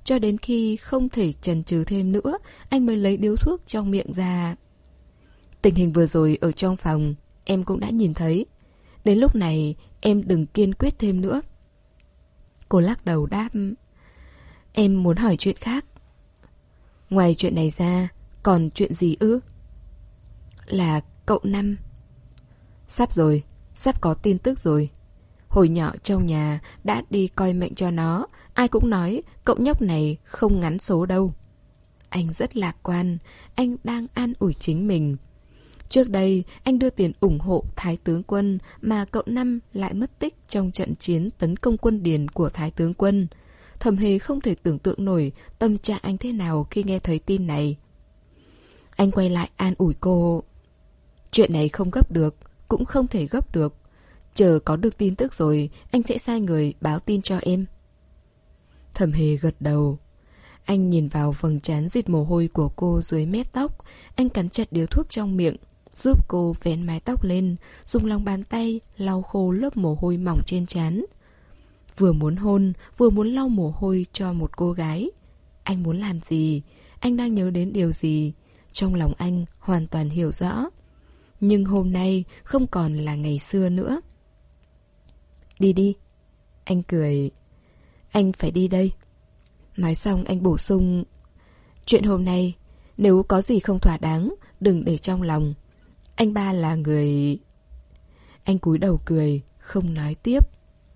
cho đến khi không thể chần chừ thêm nữa, anh mới lấy điếu thuốc trong miệng ra. Tình hình vừa rồi ở trong phòng, em cũng đã nhìn thấy. Đến lúc này, em đừng kiên quyết thêm nữa. Cô lắc đầu đáp, em muốn hỏi chuyện khác. Ngoài chuyện này ra, còn chuyện gì ư? Là cậu Năm. Sắp rồi, sắp có tin tức rồi. Hồi nhỏ trong nhà đã đi coi mệnh cho nó, ai cũng nói cậu nhóc này không ngắn số đâu. Anh rất lạc quan, anh đang an ủi chính mình. Trước đây, anh đưa tiền ủng hộ Thái tướng quân mà cậu Năm lại mất tích trong trận chiến tấn công quân Điền của Thái tướng quân. Thẩm Hề không thể tưởng tượng nổi tâm trạng anh thế nào khi nghe thấy tin này. Anh quay lại an ủi cô. Chuyện này không gấp được, cũng không thể gấp được. Chờ có được tin tức rồi, anh sẽ sai người báo tin cho em. Thẩm Hề gật đầu. Anh nhìn vào vầng trán rịt mồ hôi của cô dưới mép tóc. Anh cắn chặt điếu thuốc trong miệng, giúp cô vén mái tóc lên, dùng lòng bàn tay lau khô lớp mồ hôi mỏng trên trán. Vừa muốn hôn, vừa muốn lau mồ hôi cho một cô gái. Anh muốn làm gì? Anh đang nhớ đến điều gì? Trong lòng anh hoàn toàn hiểu rõ. Nhưng hôm nay không còn là ngày xưa nữa. Đi đi. Anh cười. Anh phải đi đây. Nói xong anh bổ sung, chuyện hôm nay, nếu có gì không thỏa đáng, đừng để trong lòng. Anh ba là người... Anh cúi đầu cười, không nói tiếp.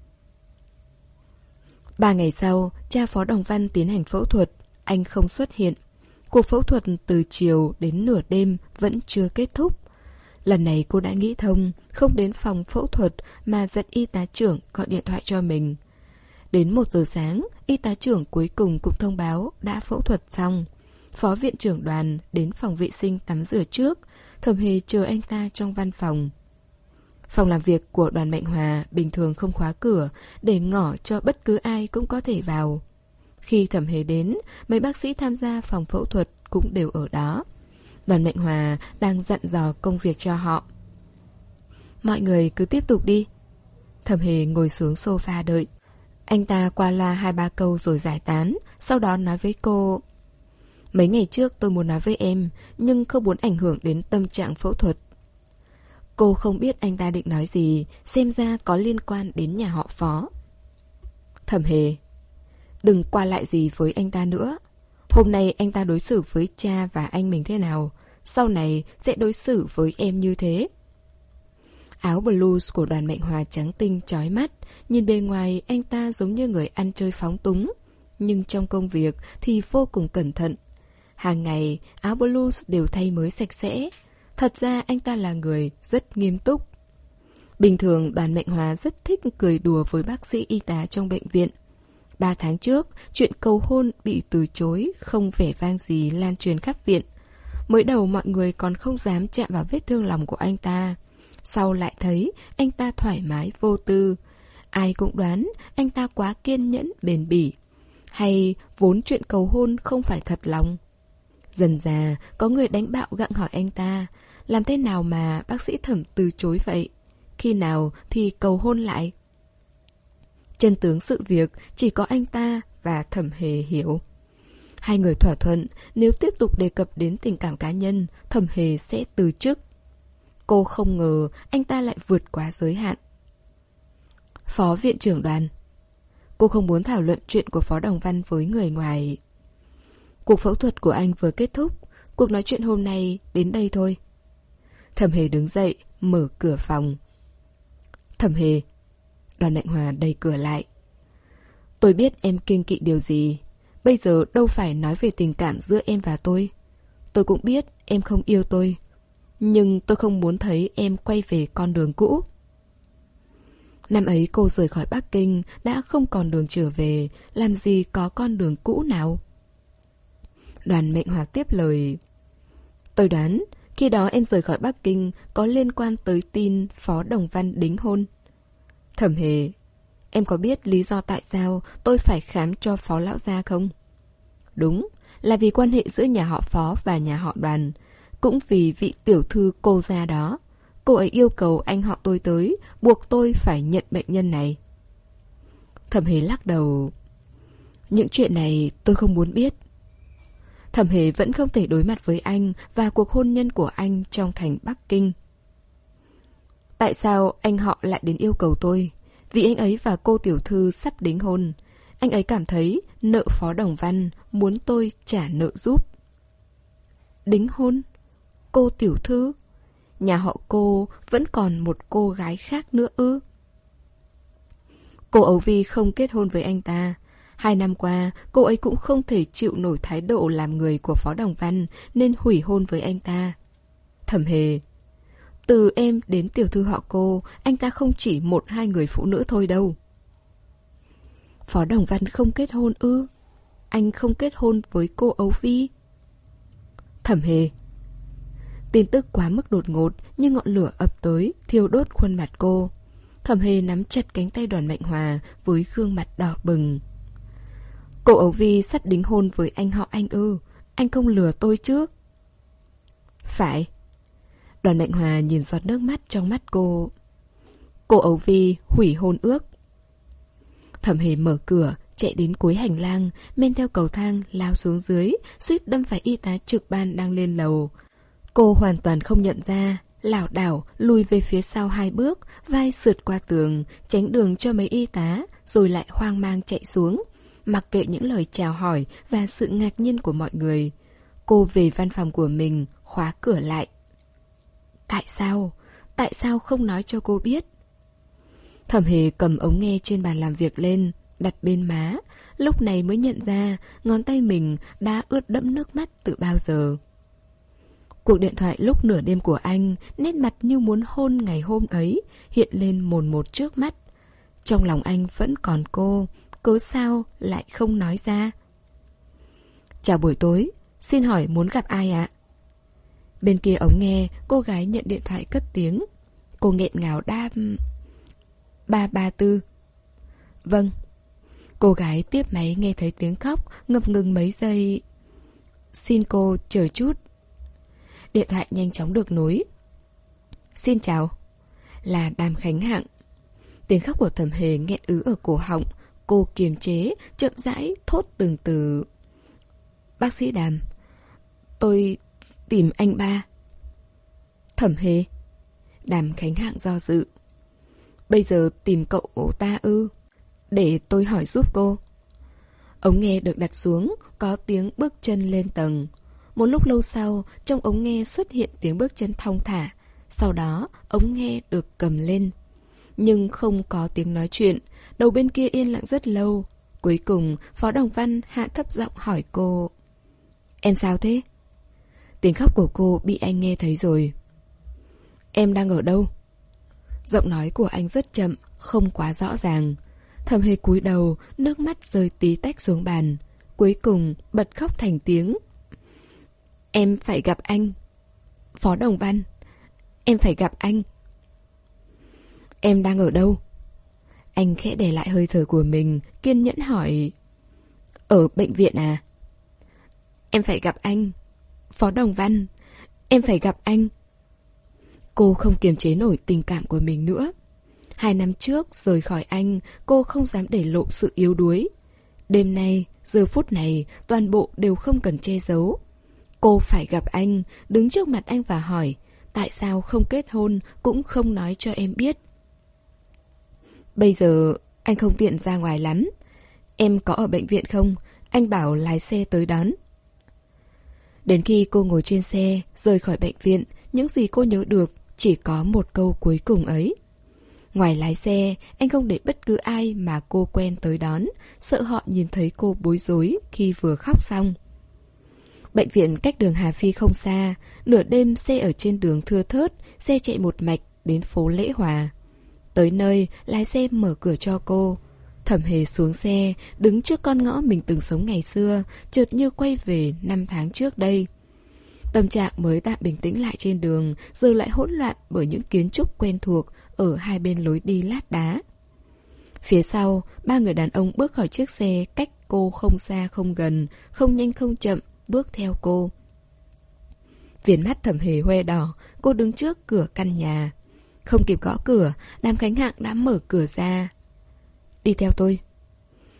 Ba ngày sau, cha Phó Đồng Văn tiến hành phẫu thuật. Anh không xuất hiện. Cuộc phẫu thuật từ chiều đến nửa đêm vẫn chưa kết thúc. Lần này cô đã nghĩ thông, không đến phòng phẫu thuật mà dẫn y tá trưởng gọi điện thoại cho mình. Đến một giờ sáng, y tá trưởng cuối cùng cũng thông báo đã phẫu thuật xong. Phó viện trưởng Đoàn đến phòng vệ sinh tắm rửa trước. Thẩm Hề chờ anh ta trong văn phòng. Phòng làm việc của Đoàn Mạnh Hòa bình thường không khóa cửa, để ngỏ cho bất cứ ai cũng có thể vào. Khi Thẩm Hề đến, mấy bác sĩ tham gia phòng phẫu thuật cũng đều ở đó. Đoàn Mạnh Hòa đang dặn dò công việc cho họ. Mọi người cứ tiếp tục đi. Thẩm Hề ngồi xuống sofa đợi. Anh ta qua loa hai ba câu rồi giải tán, sau đó nói với cô. Mấy ngày trước tôi muốn nói với em, nhưng không muốn ảnh hưởng đến tâm trạng phẫu thuật. Cô không biết anh ta định nói gì, xem ra có liên quan đến nhà họ Phó. Thẩm Hề, đừng qua lại gì với anh ta nữa. Hôm nay anh ta đối xử với cha và anh mình thế nào, sau này sẽ đối xử với em như thế. Áo blues của Đoàn Mạnh Hòa trắng tinh chói mắt, nhìn bề ngoài anh ta giống như người ăn chơi phóng túng, nhưng trong công việc thì vô cùng cẩn thận. Hàng ngày, áo blues đều thay mới sạch sẽ. Thật ra anh ta là người rất nghiêm túc. Bình thường Đoàn Mạnh Hòa rất thích cười đùa với bác sĩ y tá trong bệnh viện. Ba tháng trước, chuyện cầu hôn bị từ chối không vẻ vang gì lan truyền khắp viện. Mới đầu mọi người còn không dám chạm vào vết thương lòng của anh ta. Sau lại thấy anh ta thoải mái vô tư. Ai cũng đoán anh ta quá kiên nhẫn bền bỉ. Hay vốn chuyện cầu hôn không phải thật lòng. Dần dà có người đánh bạo gặng hỏi anh ta, làm thế nào mà bác sĩ Thẩm từ chối vậy? Khi nào thì cầu hôn lại? Chân tướng sự việc chỉ có anh ta và Thẩm Hề hiểu. Hai người thỏa thuận nếu tiếp tục đề cập đến tình cảm cá nhân, Thẩm Hề sẽ từ chức. Cô không ngờ anh ta lại vượt quá giới hạn. Phó viện trưởng Đoàn, cô không muốn thảo luận chuyện của Phó Đồng Văn với người ngoài. Cuộc phẫu thuật của anh vừa kết thúc, cuộc nói chuyện hôm nay đến đây thôi. Thẩm Hề đứng dậy, mở cửa phòng. Thẩm Hề. Đoàn Mạnh Hòa đẩy cửa lại. Tôi biết em kiêng kỵ điều gì. Bây giờ đâu phải nói về tình cảm giữa em và tôi. Tôi cũng biết em không yêu tôi. Nhưng tôi không muốn thấy em quay về con đường cũ. Năm ấy cô rời khỏi Bắc Kinh, đã không còn đường trở về, làm gì có con đường cũ nào. Đoàn Mạnh Hòa tiếp lời. Tôi đoán, khi đó em rời khỏi Bắc Kinh có liên quan tới tin Phó Đồng Văn đính hôn. Thẩm Hề, em có biết lý do tại sao tôi phải khám cho Phó Lão Gia không? Đúng, là vì quan hệ giữa nhà họ Phó và nhà họ Đoàn. Cũng vì vị tiểu thư cô gia đó. Cô ấy yêu cầu anh họ tôi tới, buộc tôi phải nhận bệnh nhân này. Thẩm Hề lắc đầu. Những chuyện này tôi không muốn biết. Thẩm Hề vẫn không thể đối mặt với anh và cuộc hôn nhân của anh trong thành Bắc Kinh. Tại sao anh họ lại đến yêu cầu tôi? Vì anh ấy và cô tiểu thư sắp đính hôn. Anh ấy cảm thấy nợ Phó Đồng Văn, muốn tôi trả nợ giúp. Đính hôn? Cô tiểu thư? Nhà họ cô vẫn còn một cô gái khác nữa ư? Cô Âu Vi không kết hôn với anh ta. Hai năm qua, cô ấy cũng không thể chịu nổi thái độ làm người của Phó Đồng Văn nên hủy hôn với anh ta. Thẩm Hề, từ em đến tiểu thư họ cô, anh ta không chỉ một hai người phụ nữ thôi đâu. Phó Đồng Văn không kết hôn ư? Anh không kết hôn với cô Âu Vi? Thẩm Hề. Tin tức quá mức đột ngột như ngọn lửa ập tới, thiêu đốt khuôn mặt cô. Thẩm Hề nắm chặt cánh tay Đoàn Mạnh Hòa với gương mặt đỏ bừng. Cô Âu Vi sắp đính hôn với anh họ anh ư? Anh không lừa tôi chứ? Phải. Đoàn Mạnh Hòa nhìn giọt nước mắt trong mắt cô. Cô Âu Vi hủy hôn ước. Thẩm Hề mở cửa, chạy đến cuối hành lang, men theo cầu thang lao xuống dưới, suýt đâm phải y tá trực ban đang lên lầu. Cô hoàn toàn không nhận ra, lảo đảo lùi về phía sau hai bước, vai sượt qua tường, tránh đường cho mấy y tá, rồi lại hoang mang chạy xuống, mặc kệ những lời chào hỏi và sự ngạc nhiên của mọi người. Cô về văn phòng của mình, khóa cửa lại. Tại sao? Tại sao không nói cho cô biết? Thẩm Hề cầm ống nghe trên bàn làm việc lên, đặt bên má, lúc này mới nhận ra ngón tay mình đã ướt đẫm nước mắt từ bao giờ. Cuộc điện thoại lúc nửa đêm của anh, nét mặt như muốn hôn ngày hôm ấy, hiện lên mồn một trước mắt. Trong lòng anh vẫn còn cô, cớ sao lại không nói ra? Chào buổi tối, xin hỏi muốn gặp ai ạ? Bên kia ống nghe, cô gái nhận điện thoại cất tiếng. Cô nghẹn ngào đáp: ba ba tư. Vâng. Cô gái tiếp máy nghe thấy tiếng khóc, ngập ngừng mấy giây. Xin cô chờ chút. Điện thoại nhanh chóng được nối. Xin chào. Là Đàm Khánh Hạng. Tiếng khóc của Thẩm Hề nghẹn ứ ở cổ họng. Cô kiềm chế, chậm rãi thốt từng từ. Bác sĩ Đàm, tôi tìm anh ba. Thẩm Hề. Đàm Khánh Hạng do dự. Bây giờ tìm cậu ta ư? Để tôi hỏi giúp cô. Ống nghe được đặt xuống, có tiếng bước chân lên tầng. Một lúc lâu sau, trong ống nghe xuất hiện tiếng bước chân thong thả. Sau đó, ống nghe được cầm lên. Nhưng không có tiếng nói chuyện. Đầu bên kia yên lặng rất lâu. Cuối cùng, Phó Đồng Văn hạ thấp giọng hỏi cô. Em sao thế? Tiếng khóc của cô bị anh nghe thấy rồi. Em đang ở đâu? Giọng nói của anh rất chậm, không quá rõ ràng. Thẩm Hề cúi đầu, nước mắt rơi tí tách xuống bàn. Cuối cùng bật khóc thành tiếng. Em phải gặp anh. Phó Đồng Văn, em phải gặp anh. Em đang ở đâu? Anh khẽ để lại hơi thở của mình, kiên nhẫn hỏi. Ở bệnh viện à? Em phải gặp anh. Phó Đồng Văn, em phải gặp anh. Cô không kiềm chế nổi tình cảm của mình nữa. Hai năm trước rời khỏi anh, cô không dám để lộ sự yếu đuối. Đêm nay, giờ phút này, toàn bộ đều không cần che giấu. Cô phải gặp anh, đứng trước mặt anh và hỏi, tại sao không kết hôn, cũng không nói cho em biết. Bây giờ, anh không tiện ra ngoài lắm. Em có ở bệnh viện không? Anh bảo lái xe tới đón. Đến khi cô ngồi trên xe, rời khỏi bệnh viện, những gì cô nhớ được chỉ có một câu cuối cùng ấy. Ngoài lái xe, anh không để bất cứ ai mà cô quen tới đón, sợ họ nhìn thấy cô bối rối khi vừa khóc xong. Bệnh viện cách đường Hà Phi không xa, nửa đêm xe ở trên đường thưa thớt, xe chạy một mạch đến phố Lễ Hòa. Tới nơi, lái xe mở cửa cho cô. Thẩm Hề xuống xe, đứng trước con ngõ mình từng sống ngày xưa, chợt như quay về năm tháng trước đây. Tâm trạng mới tạm bình tĩnh lại trên đường, giờ lại hỗn loạn bởi những kiến trúc quen thuộc ở hai bên lối đi lát đá. Phía sau, ba người đàn ông bước khỏi chiếc xe cách cô không xa không gần, không nhanh không chậm, bước theo cô. Viền mắt Thẩm Hề hoe đỏ, cô đứng trước cửa căn nhà. Không kịp gõ cửa, Đàm Khánh Hạng đã mở cửa ra. Đi theo tôi.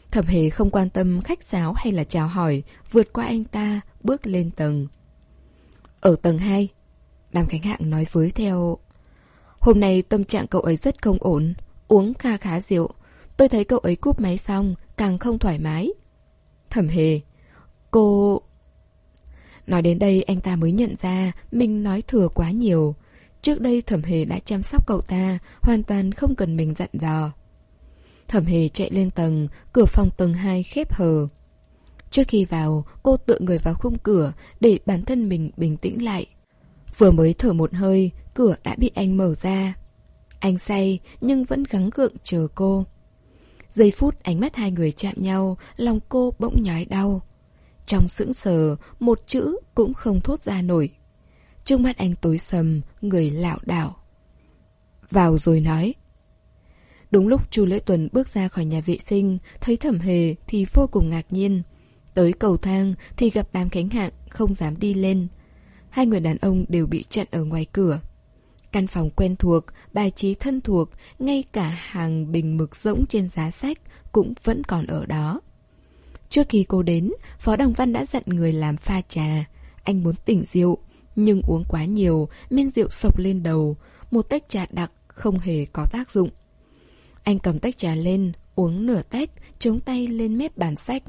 Thẩm Hề không quan tâm khách sáo hay là chào hỏi, vượt qua anh ta, bước lên tầng. Ở tầng hai, Đàm Khánh Hạng nói với theo. Hôm nay tâm trạng cậu ấy rất không ổn, uống kha khá rượu. Tôi thấy cậu ấy cúp máy xong, càng không thoải mái. Thẩm Hề, cô... Nói đến đây anh ta mới nhận ra mình nói thừa quá nhiều. Trước đây Thẩm Hề đã chăm sóc cậu ta, hoàn toàn không cần mình dặn dò. Thẩm Hề chạy lên tầng, cửa phòng tầng hai khép hờ. Trước khi vào, cô tựa người vào khung cửa để bản thân mình bình tĩnh lại. Vừa mới thở một hơi, cửa đã bị anh mở ra. Anh say nhưng vẫn gắng gượng chờ cô. Giây phút ánh mắt hai người chạm nhau, lòng cô bỗng nhói đau. Trong sững sờ, một chữ cũng không thốt ra nổi. Trước mắt anh tối sầm, người lảo đảo. Vào rồi nói. Đúng lúc Chu Lễ Tuần bước ra khỏi nhà vệ sinh, thấy Thẩm Hề thì vô cùng ngạc nhiên. Tới cầu thang thì gặp Đàm Khánh Hạng, không dám đi lên. Hai người đàn ông đều bị chặn ở ngoài cửa. Căn phòng quen thuộc, bài trí thân thuộc, ngay cả hàng bình mực rỗng trên giá sách cũng vẫn còn ở đó. Trước khi cô đến, Phó Đồng Văn đã dặn người làm pha trà. Anh muốn tỉnh rượu, nhưng uống quá nhiều, men rượu sộc lên đầu. Một tách trà đặc không hề có tác dụng. Anh cầm tách trà lên, uống nửa tách, chống tay lên mép bàn sách.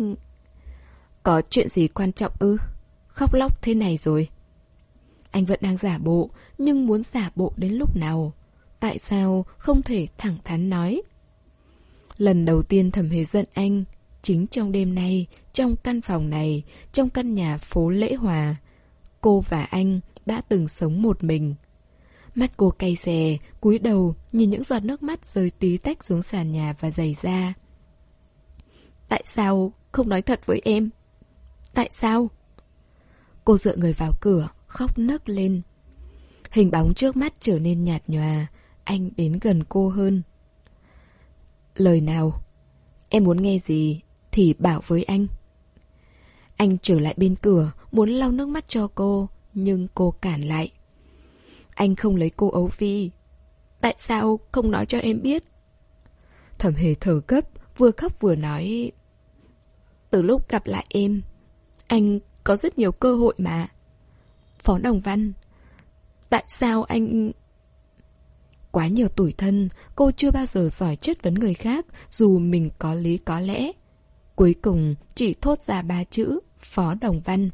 Có chuyện gì quan trọng ư? Khóc lóc thế này rồi. Anh vẫn đang giả bộ, nhưng muốn giả bộ đến lúc nào? Tại sao không thể thẳng thắn nói? Lần đầu tiên Thẩm Hề giận anh, chính trong đêm nay, trong căn phòng này, trong căn nhà phố Lễ Hòa. Cô và anh đã từng sống một mình. Mắt cô cay xè, cúi đầu nhìn những giọt nước mắt rơi tí tách xuống sàn nhà và giày da. Tại sao không nói thật với em? Tại sao? Cô dựa người vào cửa, khóc nấc lên. Hình bóng trước mắt trở nên nhạt nhòa. Anh đến gần cô hơn. Lời nào? Em muốn nghe gì thì bảo với anh. Anh trở lại bên cửa, muốn lau nước mắt cho cô, nhưng cô cản lại. Anh không lấy cô Ấu Phi. Tại sao không nói cho em biết? Thẩm Hề thở gấp, vừa khóc vừa nói. Từ lúc gặp lại em, anh có rất nhiều cơ hội mà. Phó Đồng Văn, tại sao anh... Quá nhiều tủi thân, cô chưa bao giờ giỏi chất vấn người khác, dù mình có lý có lẽ. Cuối cùng chỉ thốt ra ba chữ Phó Đồng Văn.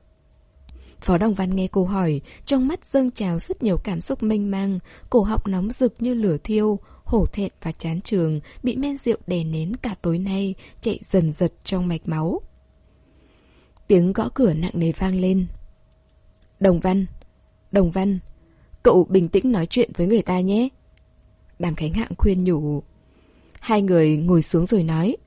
Phó Đồng Văn nghe cô hỏi, trong mắt dâng trào rất nhiều cảm xúc mênh mang, cổ họng nóng rực như lửa thiêu, hổ thẹn và chán chường, bị men rượu đè nén cả tối nay, chạy dần dật trong mạch máu. Tiếng gõ cửa nặng nề vang lên. Đồng Văn, Đồng Văn, cậu bình tĩnh nói chuyện với người ta nhé. Đàm Khánh Hạng khuyên nhủ. Hai người ngồi xuống rồi nói.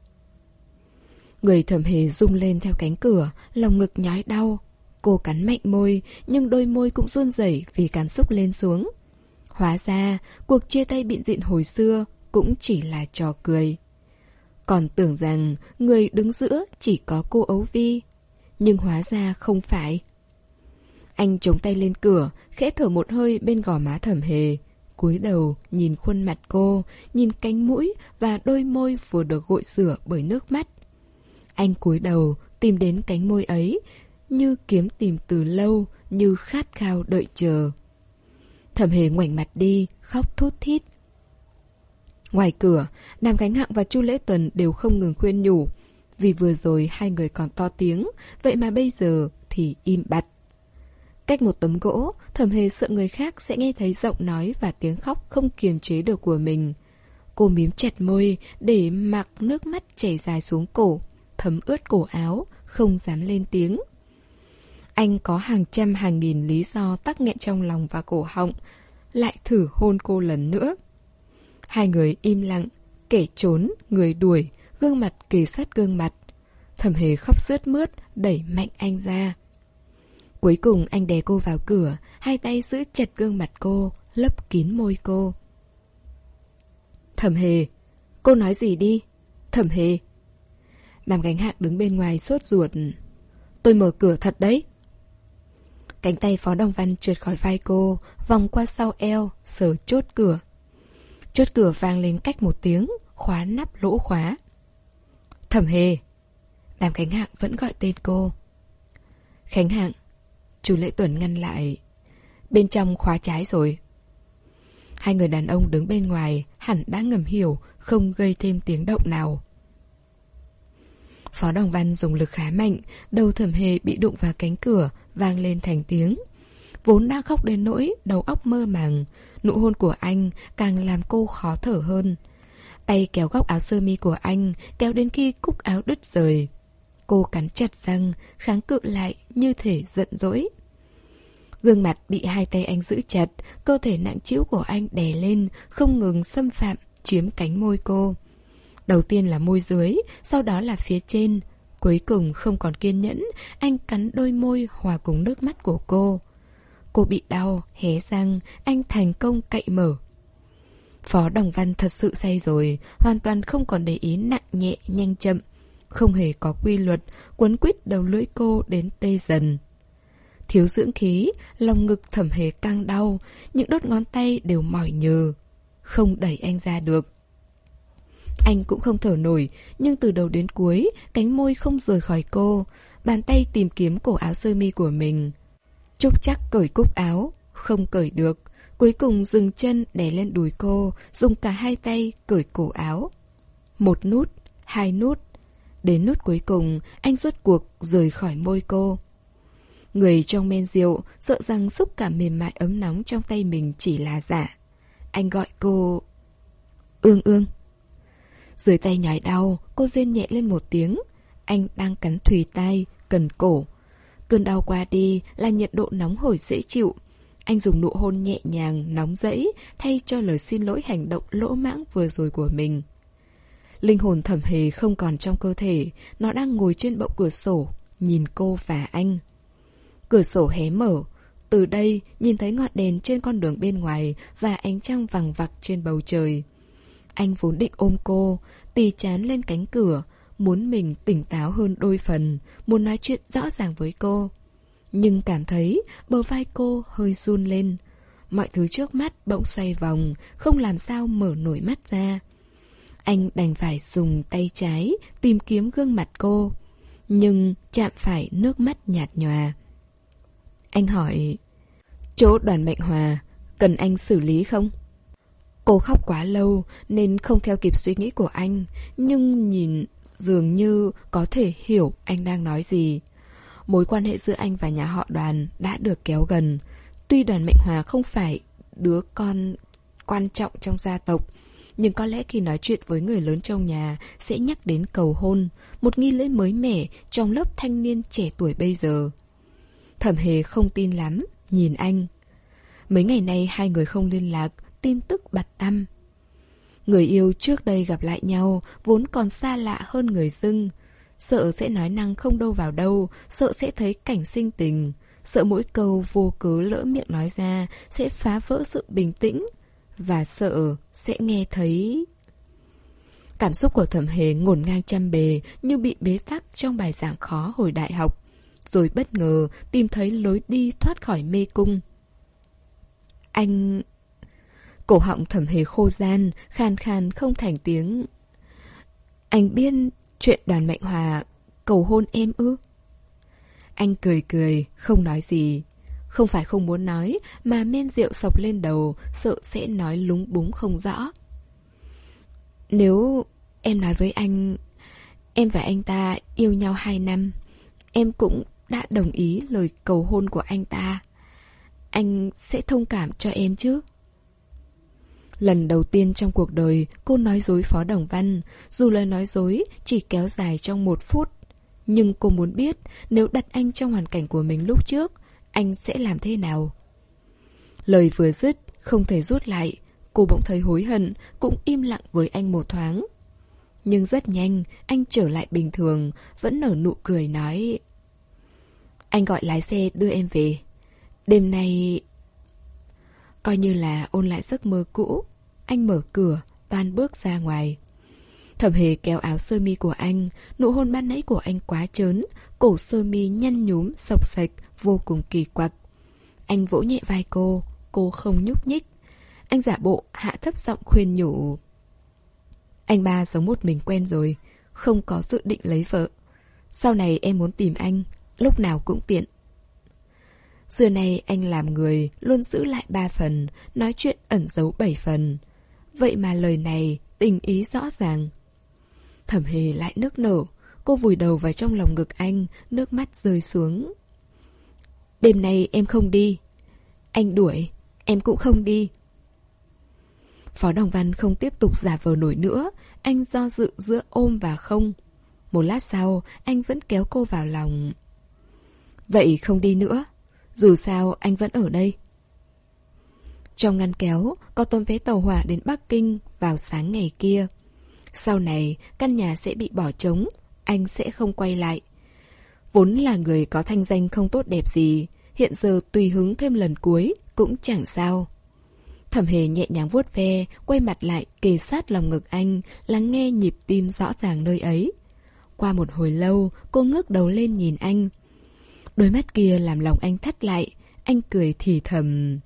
Người Thẩm Hề rung lên theo cánh cửa, lòng ngực nhói đau. Cô cắn mạnh môi, nhưng đôi môi cũng run rẩy vì cảm xúc lên xuống. Hóa ra, cuộc chia tay bịn dịn hồi xưa cũng chỉ là trò cười. Còn tưởng rằng người đứng giữa chỉ có cô Ấu Vi, nhưng hóa ra không phải. Anh chống tay lên cửa, khẽ thở một hơi bên gò má Thẩm Hề, cúi đầu nhìn khuôn mặt cô, nhìn cánh mũi và đôi môi vừa được gội rửa bởi nước mắt. Anh cúi đầu tìm đến cánh môi ấy, như kiếm tìm từ lâu, như khát khao đợi chờ. Thẩm Hề ngoảnh mặt đi, khóc thút thít. Ngoài cửa, Đàm Khánh Hạng và Chu Lễ Tuần đều không ngừng khuyên nhủ. Vì vừa rồi hai người còn to tiếng, vậy mà bây giờ thì im bặt. Cách một tấm gỗ, Thẩm Hề sợ người khác sẽ nghe thấy giọng nói và tiếng khóc không kiềm chế được của mình. Cô mím chặt môi để mặc nước mắt chảy dài xuống cổ, thấm ướt cổ áo, không dám lên tiếng. Anh có hàng trăm hàng nghìn lý do tắc nghẹn trong lòng và cổ họng, lại thử hôn cô lần nữa. Hai người im lặng, kẻ trốn, người đuổi, gương mặt kề sát gương mặt. Thẩm Hề khóc sướt mướt, đẩy mạnh anh ra. Cuối cùng anh đè cô vào cửa, hai tay giữ chặt gương mặt cô, lấp kín môi cô. Thẩm Hề, cô nói gì đi? Thẩm Hề. Đàm Khánh Hạng đứng bên ngoài sốt ruột. Tôi mở cửa thật đấy. Cánh tay Phó Đồng Văn trượt khỏi vai cô, vòng qua sau eo, sờ chốt cửa. Chốt cửa vang lên cách một tiếng, khóa nắp lỗ khóa. Thẩm Hề. Đàm Khánh Hạng vẫn gọi tên cô. Khánh Hạng. Chú Lễ Tuần ngăn lại. Bên trong khóa trái rồi. Hai người đàn ông đứng bên ngoài hẳn đã ngầm hiểu, không gây thêm tiếng động nào. Phó Đồng Văn dùng lực khá mạnh, đầu Thẩm Hề bị đụng vào cánh cửa, vang lên thành tiếng. Vốn đang khóc đến nỗi đầu óc mơ màng, nụ hôn của anh càng làm cô khó thở hơn. Tay kéo góc áo sơ mi của anh, kéo đến khi cúc áo đứt rời. Cô cắn chặt răng, kháng cự lại như thể giận dỗi. Gương mặt bị hai tay anh giữ chặt, cơ thể nặng trĩu của anh đè lên, không ngừng xâm phạm, chiếm cánh môi cô. Đầu tiên là môi dưới, sau đó là phía trên. Cuối cùng không còn kiên nhẫn, anh cắn đôi môi hòa cùng nước mắt của cô. Cô bị đau, hé răng, anh thành công cậy mở. Phó Đồng Văn thật sự say rồi, hoàn toàn không còn để ý nặng nhẹ, nhanh chậm. Không hề có quy luật, quấn quýt đầu lưỡi cô đến tê dần. Thiếu dưỡng khí, lòng ngực Thẩm Hề căng đau, những đốt ngón tay đều mỏi nhừ. Không đẩy anh ra được. Anh cũng không thở nổi, nhưng từ đầu đến cuối, cánh môi không rời khỏi cô. Bàn tay tìm kiếm cổ áo sơ mi của mình. Trúc chắc cởi cúc áo, không cởi được. Cuối cùng dừng chân đè lên đùi cô, dùng cả hai tay cởi cổ áo. Một nút, hai nút. Đến nút cuối cùng, anh rốt cuộc rời khỏi môi cô. Người trong men rượu, sợ rằng xúc cảm mềm mại ấm nóng trong tay mình chỉ là giả. Anh gọi cô... Ương Ương. Dưới tay nhói đau, cô rên nhẹ lên một tiếng. Anh đang cắn thùy tai, cần cổ. Cơn đau qua đi là nhiệt độ nóng hổi dễ chịu. Anh dùng nụ hôn nhẹ nhàng, nóng rẫy, thay cho lời xin lỗi hành động lỗ mãng vừa rồi của mình. Linh hồn Thẩm Hề không còn trong cơ thể, nó đang ngồi trên bậu cửa sổ, nhìn cô và anh. Cửa sổ hé mở, từ đây nhìn thấy ngọn đèn trên con đường bên ngoài và ánh trăng vằng vặc trên bầu trời. Anh vốn định ôm cô, tì chán lên cánh cửa, muốn mình tỉnh táo hơn đôi phần, muốn nói chuyện rõ ràng với cô. Nhưng cảm thấy bờ vai cô hơi run lên. Mọi thứ trước mắt bỗng xoay vòng, không làm sao mở nổi mắt ra. Anh đành phải dùng tay trái tìm kiếm gương mặt cô, nhưng chạm phải nước mắt nhạt nhòa. Anh hỏi, chỗ Đoàn Mệnh Hòa, cần anh xử lý không? Cô khóc quá lâu nên không theo kịp suy nghĩ của anh, nhưng nhìn dường như có thể hiểu anh đang nói gì. Mối quan hệ giữa anh và nhà họ Đoàn đã được kéo gần. Tuy Đoàn Mệnh Hòa không phải đứa con quan trọng trong gia tộc, nhưng có lẽ khi nói chuyện với người lớn trong nhà sẽ nhắc đến cầu hôn, một nghi lễ mới mẻ trong lớp thanh niên trẻ tuổi bây giờ. Thẩm Hề không tin lắm, nhìn anh. Mấy ngày nay hai người không liên lạc, tin tức bặt tăm. Người yêu trước đây gặp lại nhau vốn còn xa lạ hơn người dưng. Sợ sẽ nói năng không đâu vào đâu, sợ sẽ thấy cảnh sinh tình, sợ mỗi câu vô cớ lỡ miệng nói ra sẽ phá vỡ sự bình tĩnh, và sợ sẽ nghe thấy... Cảm xúc của Thẩm Hề ngổn ngang trăm bề như bị bế tắc trong bài giảng khó hồi đại học, rồi bất ngờ tìm thấy lối đi thoát khỏi mê cung. Anh... Cổ họng Thẩm Hề khô ran, khan khan không thành tiếng. Anh biết chuyện Đoàn Mệnh Hòa cầu hôn em ư? Anh cười cười, không nói gì. Không phải không muốn nói, mà men rượu sộc lên đầu, sợ sẽ nói lúng búng không rõ. Nếu em nói với anh, em và anh ta yêu nhau hai năm, em cũng đã đồng ý lời cầu hôn của anh ta, anh sẽ thông cảm cho em chứ? Lần đầu tiên trong cuộc đời cô nói dối Phó Đồng Văn, dù lời nói dối chỉ kéo dài trong một phút. Nhưng cô muốn biết nếu đặt anh trong hoàn cảnh của mình lúc trước, anh sẽ làm thế nào? Lời vừa dứt, không thể rút lại. Cô bỗng thấy hối hận, cũng im lặng với anh một thoáng. Nhưng rất nhanh, anh trở lại bình thường, vẫn nở nụ cười nói: Anh gọi lái xe đưa em về. Đêm nay... Coi như là ôn lại giấc mơ cũ, anh mở cửa, toan bước ra ngoài. Thẩm Hề kéo áo sơ mi của anh, nụ hôn ban nãy của anh quá trớn, cổ sơ mi nhăn nhúm, xộc xệch, vô cùng kỳ quặc. Anh vỗ nhẹ vai cô, cô không nhúc nhích. Anh giả bộ hạ thấp giọng khuyên nhủ: Anh ba sống một mình quen rồi, không có dự định lấy vợ. Sau này em muốn tìm anh, lúc nào cũng tiện. Xưa nay anh làm người luôn giữ lại ba phần, nói chuyện ẩn giấu bảy phần. Vậy mà lời này tình ý rõ ràng. Thẩm Hề lại nức nở. Cô vùi đầu vào trong lòng ngực anh, nước mắt rơi xuống. Đêm nay em không đi. Anh đuổi, em cũng không đi. Phó Đồng Văn không tiếp tục giả vờ nổi nữa. Anh do dự giữa ôm và không. Một lát sau, anh vẫn kéo cô vào lòng. Vậy không đi nữa. Dù sao anh vẫn ở đây. Trong ngăn kéo có tấm vé tàu hỏa đến Bắc Kinh vào sáng ngày kia. Sau này căn nhà sẽ bị bỏ trống, anh sẽ không quay lại. Vốn là người có thanh danh không tốt đẹp gì, hiện giờ tùy hứng thêm lần cuối cũng chẳng sao. Thẩm Hề nhẹ nhàng vuốt ve, quay mặt lại kề sát lòng ngực anh, lắng nghe nhịp tim rõ ràng nơi ấy. Qua một hồi lâu, cô ngước đầu lên nhìn anh. Đôi mắt kia làm lòng anh thắt lại, anh cười thì thầm.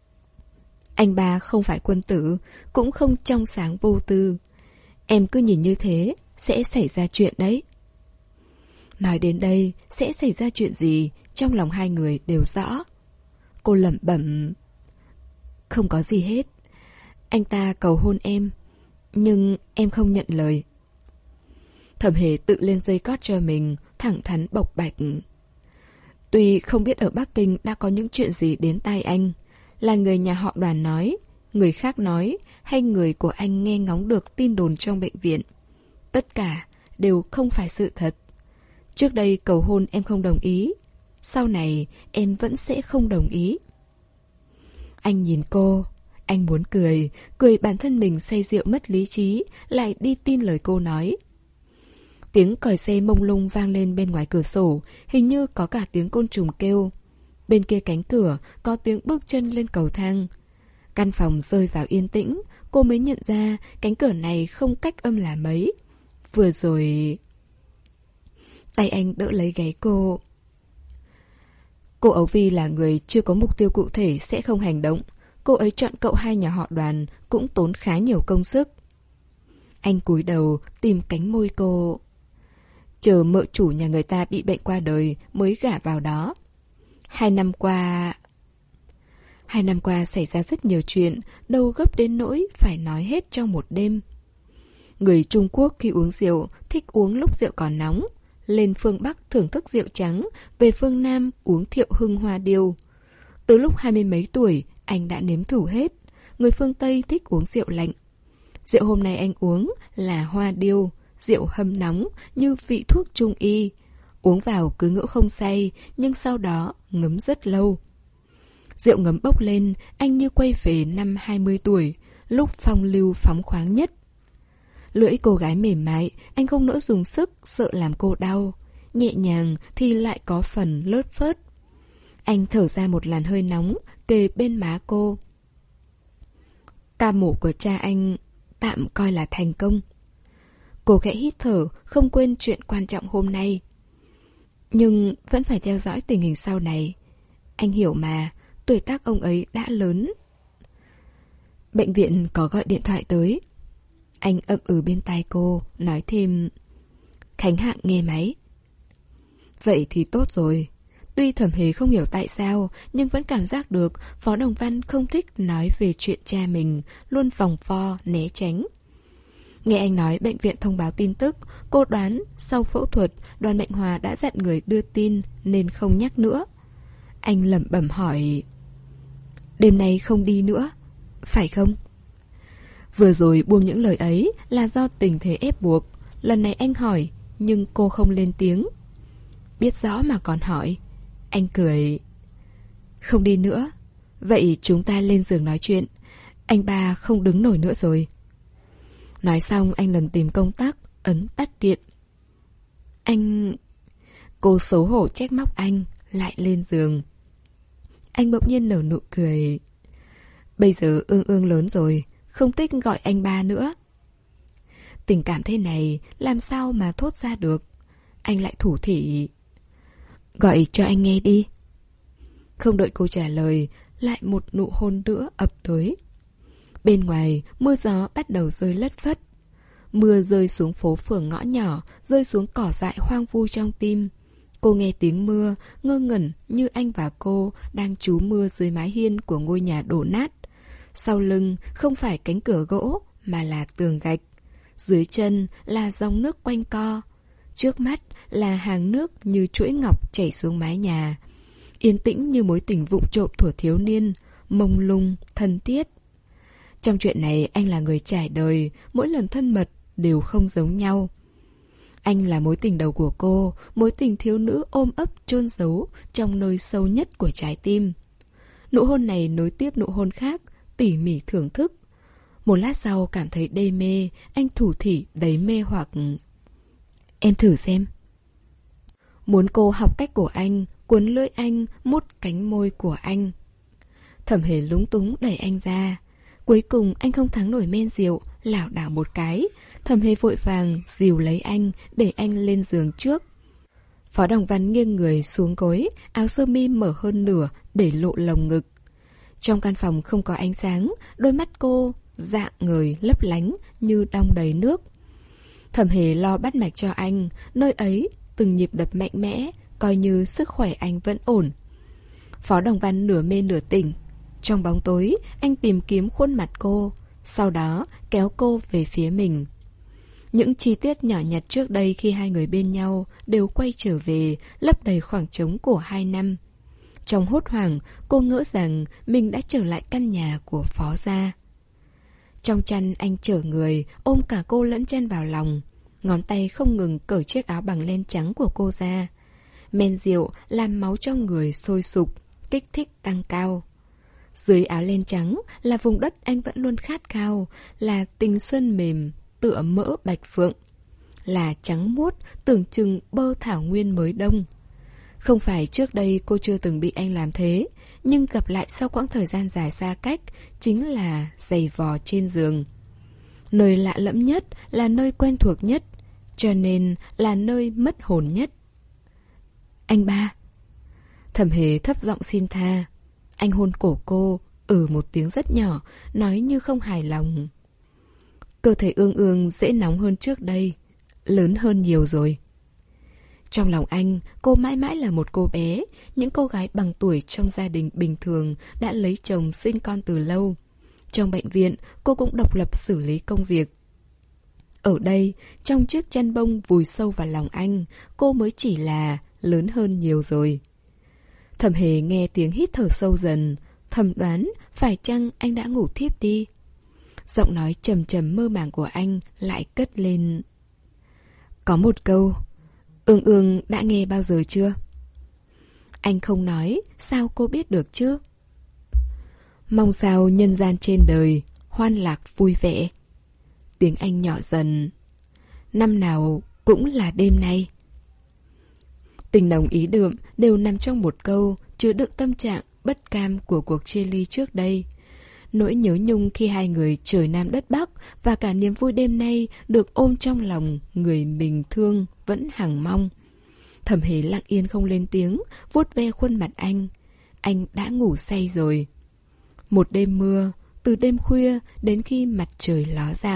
Anh ba không phải quân tử, cũng không trong sáng vô tư. Em cứ nhìn như thế, sẽ xảy ra chuyện đấy. Nói đến đây, sẽ xảy ra chuyện gì, trong lòng hai người đều rõ. Cô lẩm bẩm. Không có gì hết. Anh ta cầu hôn em, nhưng em không nhận lời. Thẩm Hề tự lên dây cót cho mình, thẳng thắn bộc bạch. Tuy không biết ở Bắc Kinh đã có những chuyện gì đến tai anh, là người nhà họ Đoàn nói, người khác nói, hay người của anh nghe ngóng được tin đồn trong bệnh viện. Tất cả đều không phải sự thật. Trước đây cầu hôn em không đồng ý, sau này em vẫn sẽ không đồng ý. Anh nhìn cô, anh muốn cười, cười bản thân mình say rượu mất lý trí, lại đi tin lời cô nói. Tiếng còi xe mông lung vang lên bên ngoài cửa sổ, hình như có cả tiếng côn trùng kêu. Bên kia cánh cửa có tiếng bước chân lên cầu thang. Căn phòng rơi vào yên tĩnh, cô mới nhận ra cánh cửa này không cách âm là mấy. Vừa rồi... Tay anh đỡ lấy gáy cô. Cô Ấu Vi là người chưa có mục tiêu cụ thể sẽ không hành động. Cô ấy chọn cậu hai nhà họ Đoàn cũng tốn khá nhiều công sức. Anh cúi đầu tìm cánh môi cô. Chờ mợ chủ nhà người ta bị bệnh qua đời mới gả vào đó. Hai năm qua... Hai năm qua xảy ra rất nhiều chuyện, đâu gấp đến nỗi phải nói hết trong một đêm. Người Trung Quốc khi uống rượu thích uống lúc rượu còn nóng. Lên phương Bắc thưởng thức rượu trắng, về phương Nam uống Thiệu Hưng Hoa Điêu. Từ lúc hai mươi mấy tuổi, anh đã nếm thử hết. Người phương Tây thích uống rượu lạnh. Rượu hôm nay anh uống là Hoa Điêu, rượu hâm nóng như vị thuốc trung y. Uống vào cứ ngỡ không say, nhưng sau đó ngấm rất lâu. Rượu ngấm bốc lên, anh như quay về năm hai mươi tuổi, lúc phong lưu phóng khoáng nhất. Lưỡi cô gái mềm mại, anh không nỡ dùng sức, sợ làm cô đau. Nhẹ nhàng thì lại có phần lướt phớt. Anh thở ra một làn hơi nóng, kề bên má cô. Ca mổ của cha anh tạm coi là thành công. Cô khẽ hít thở, không quên chuyện quan trọng hôm nay. Nhưng vẫn phải theo dõi tình hình sau này. Anh hiểu mà, tuổi tác ông ấy đã lớn. Bệnh viện có gọi điện thoại tới. Anh ậm ừ bên tai cô, nói thêm. Khánh Hạng nghe máy. Vậy thì tốt rồi. Tuy Thẩm Hề không hiểu tại sao, nhưng vẫn cảm giác được Phó Đồng Văn không thích nói về chuyện cha mình, luôn vòng vo, né tránh. Nghe anh nói bệnh viện thông báo tin tức, cô đoán sau phẫu thuật Đoàn Mạnh Hòa đã dặn người đưa tin nên không nhắc nữa. Anh lẩm bẩm hỏi. Đêm nay không đi nữa, phải không? Vừa rồi buông những lời ấy là do tình thế ép buộc. Lần này anh hỏi, nhưng cô không lên tiếng. Biết rõ mà còn hỏi. Anh cười. Không đi nữa. Vậy chúng ta lên giường nói chuyện. Anh ba không đứng nổi nữa rồi. Nói xong anh lần tìm công tắc, ấn tắt điện. Anh... Cô xấu hổ trách móc anh, lại lên giường. Anh bỗng nhiên nở nụ cười. Bây giờ Ương Ương lớn rồi, không thích gọi anh ba nữa. Tình cảm thế này làm sao mà thốt ra được. Anh lại thủ thỉ. Gọi cho anh nghe đi. Không đợi cô trả lời, lại một nụ hôn nữa ập tới. Bên ngoài mưa gió bắt đầu rơi lất phất. Mưa rơi xuống phố phường ngõ nhỏ, rơi xuống cỏ dại hoang vu trong tim. Cô nghe tiếng mưa, ngơ ngẩn như anh và cô đang trú mưa dưới mái hiên của ngôi nhà đổ nát. Sau lưng không phải cánh cửa gỗ mà là tường gạch. Dưới chân là dòng nước quanh co. Trước mắt là hàng nước như chuỗi ngọc chảy xuống mái nhà. Yên tĩnh như mối tình vụng trộm thuở thiếu niên, mông lung, thân thiết. Trong chuyện này anh là người trải đời, mỗi lần thân mật đều không giống nhau. Anh là mối tình đầu của cô, mối tình thiếu nữ ôm ấp chôn giấu trong nơi sâu nhất của trái tim. Nụ hôn này nối tiếp nụ hôn khác, tỉ mỉ thưởng thức. Một lát sau cảm thấy đê mê, anh thủ thỉ đầy mê hoặc. Em thử xem. Muốn cô học cách của anh, cuốn lưỡi anh, mút cánh môi của anh. Thẩm Hề lúng túng đẩy anh ra. Cuối cùng anh không thắng nổi men rượu, lảo đảo một cái. Thẩm Hề vội vàng dìu lấy anh, để anh lên giường trước. Phó Đồng Văn nghiêng người xuống gối, áo sơ mi mở hơn nửa để lộ lồng ngực. Trong căn phòng không có ánh sáng, đôi mắt cô dạng người lấp lánh như đong đầy nước. Thẩm Hề lo bắt mạch cho anh, nơi ấy từng nhịp đập mạnh mẽ, coi như sức khỏe anh vẫn ổn. Phó Đồng Văn nửa mê nửa tỉnh. Trong bóng tối, anh tìm kiếm khuôn mặt cô, sau đó kéo cô về phía mình. Những chi tiết nhỏ nhặt trước đây khi hai người bên nhau đều quay trở về, lấp đầy khoảng trống của hai năm. Trong hốt hoảng, cô ngỡ rằng mình đã trở lại căn nhà của Phó gia. Trong chăn anh chở người, ôm cả cô lẫn chân vào lòng. Ngón tay không ngừng cởi chiếc áo bằng len trắng của cô ra. Men rượu làm máu trong người sôi sục, kích thích tăng cao. Dưới áo len trắng là vùng đất anh vẫn luôn khát khao, là tình xuân mềm, tựa mỡ bạch phượng. Là trắng muốt, tưởng chừng bơ thảo nguyên mới đông. Không phải trước đây cô chưa từng bị anh làm thế, nhưng gặp lại sau quãng thời gian dài xa cách chính là giày vò trên giường. Nơi lạ lẫm nhất là nơi quen thuộc nhất, cho nên là nơi mất hồn nhất. Anh ba. Thẩm Hề thấp giọng xin tha. Anh hôn cổ cô, ừ một tiếng rất nhỏ, nói như không hài lòng. Cơ thể ương ương dễ nóng hơn trước đây, lớn hơn nhiều rồi. Trong lòng anh, cô mãi mãi là một cô bé. Những cô gái bằng tuổi trong gia đình bình thường đã lấy chồng sinh con từ lâu. Trong bệnh viện, cô cũng độc lập xử lý công việc. Ở đây, trong chiếc chăn bông vùi sâu vào lòng anh, cô mới chỉ là lớn hơn nhiều rồi. Thẩm Hề nghe tiếng hít thở sâu dần, thầm đoán phải chăng anh đã ngủ thiếp đi. Giọng nói trầm trầm mơ màng của anh lại cất lên. Có một câu, Ương Ương đã nghe bao giờ chưa? Anh không nói, sao cô biết được chứ? Mong sao nhân gian trên đời hoan lạc vui vẻ. Tiếng anh nhỏ dần. Năm nào cũng là đêm nay. Tình nồng ý đượm đều nằm trong một câu, chứa đựng tâm trạng bất cam của cuộc chia ly trước đây. Nỗi nhớ nhung khi hai người trời Nam đất Bắc, và cả niềm vui đêm nay được ôm trong lòng người mình thương vẫn hằng mong. Thẩm Hề lặng yên không lên tiếng, vuốt ve khuôn mặt anh. Anh đã ngủ say rồi. Một đêm mưa, từ đêm khuya đến khi mặt trời ló dạng.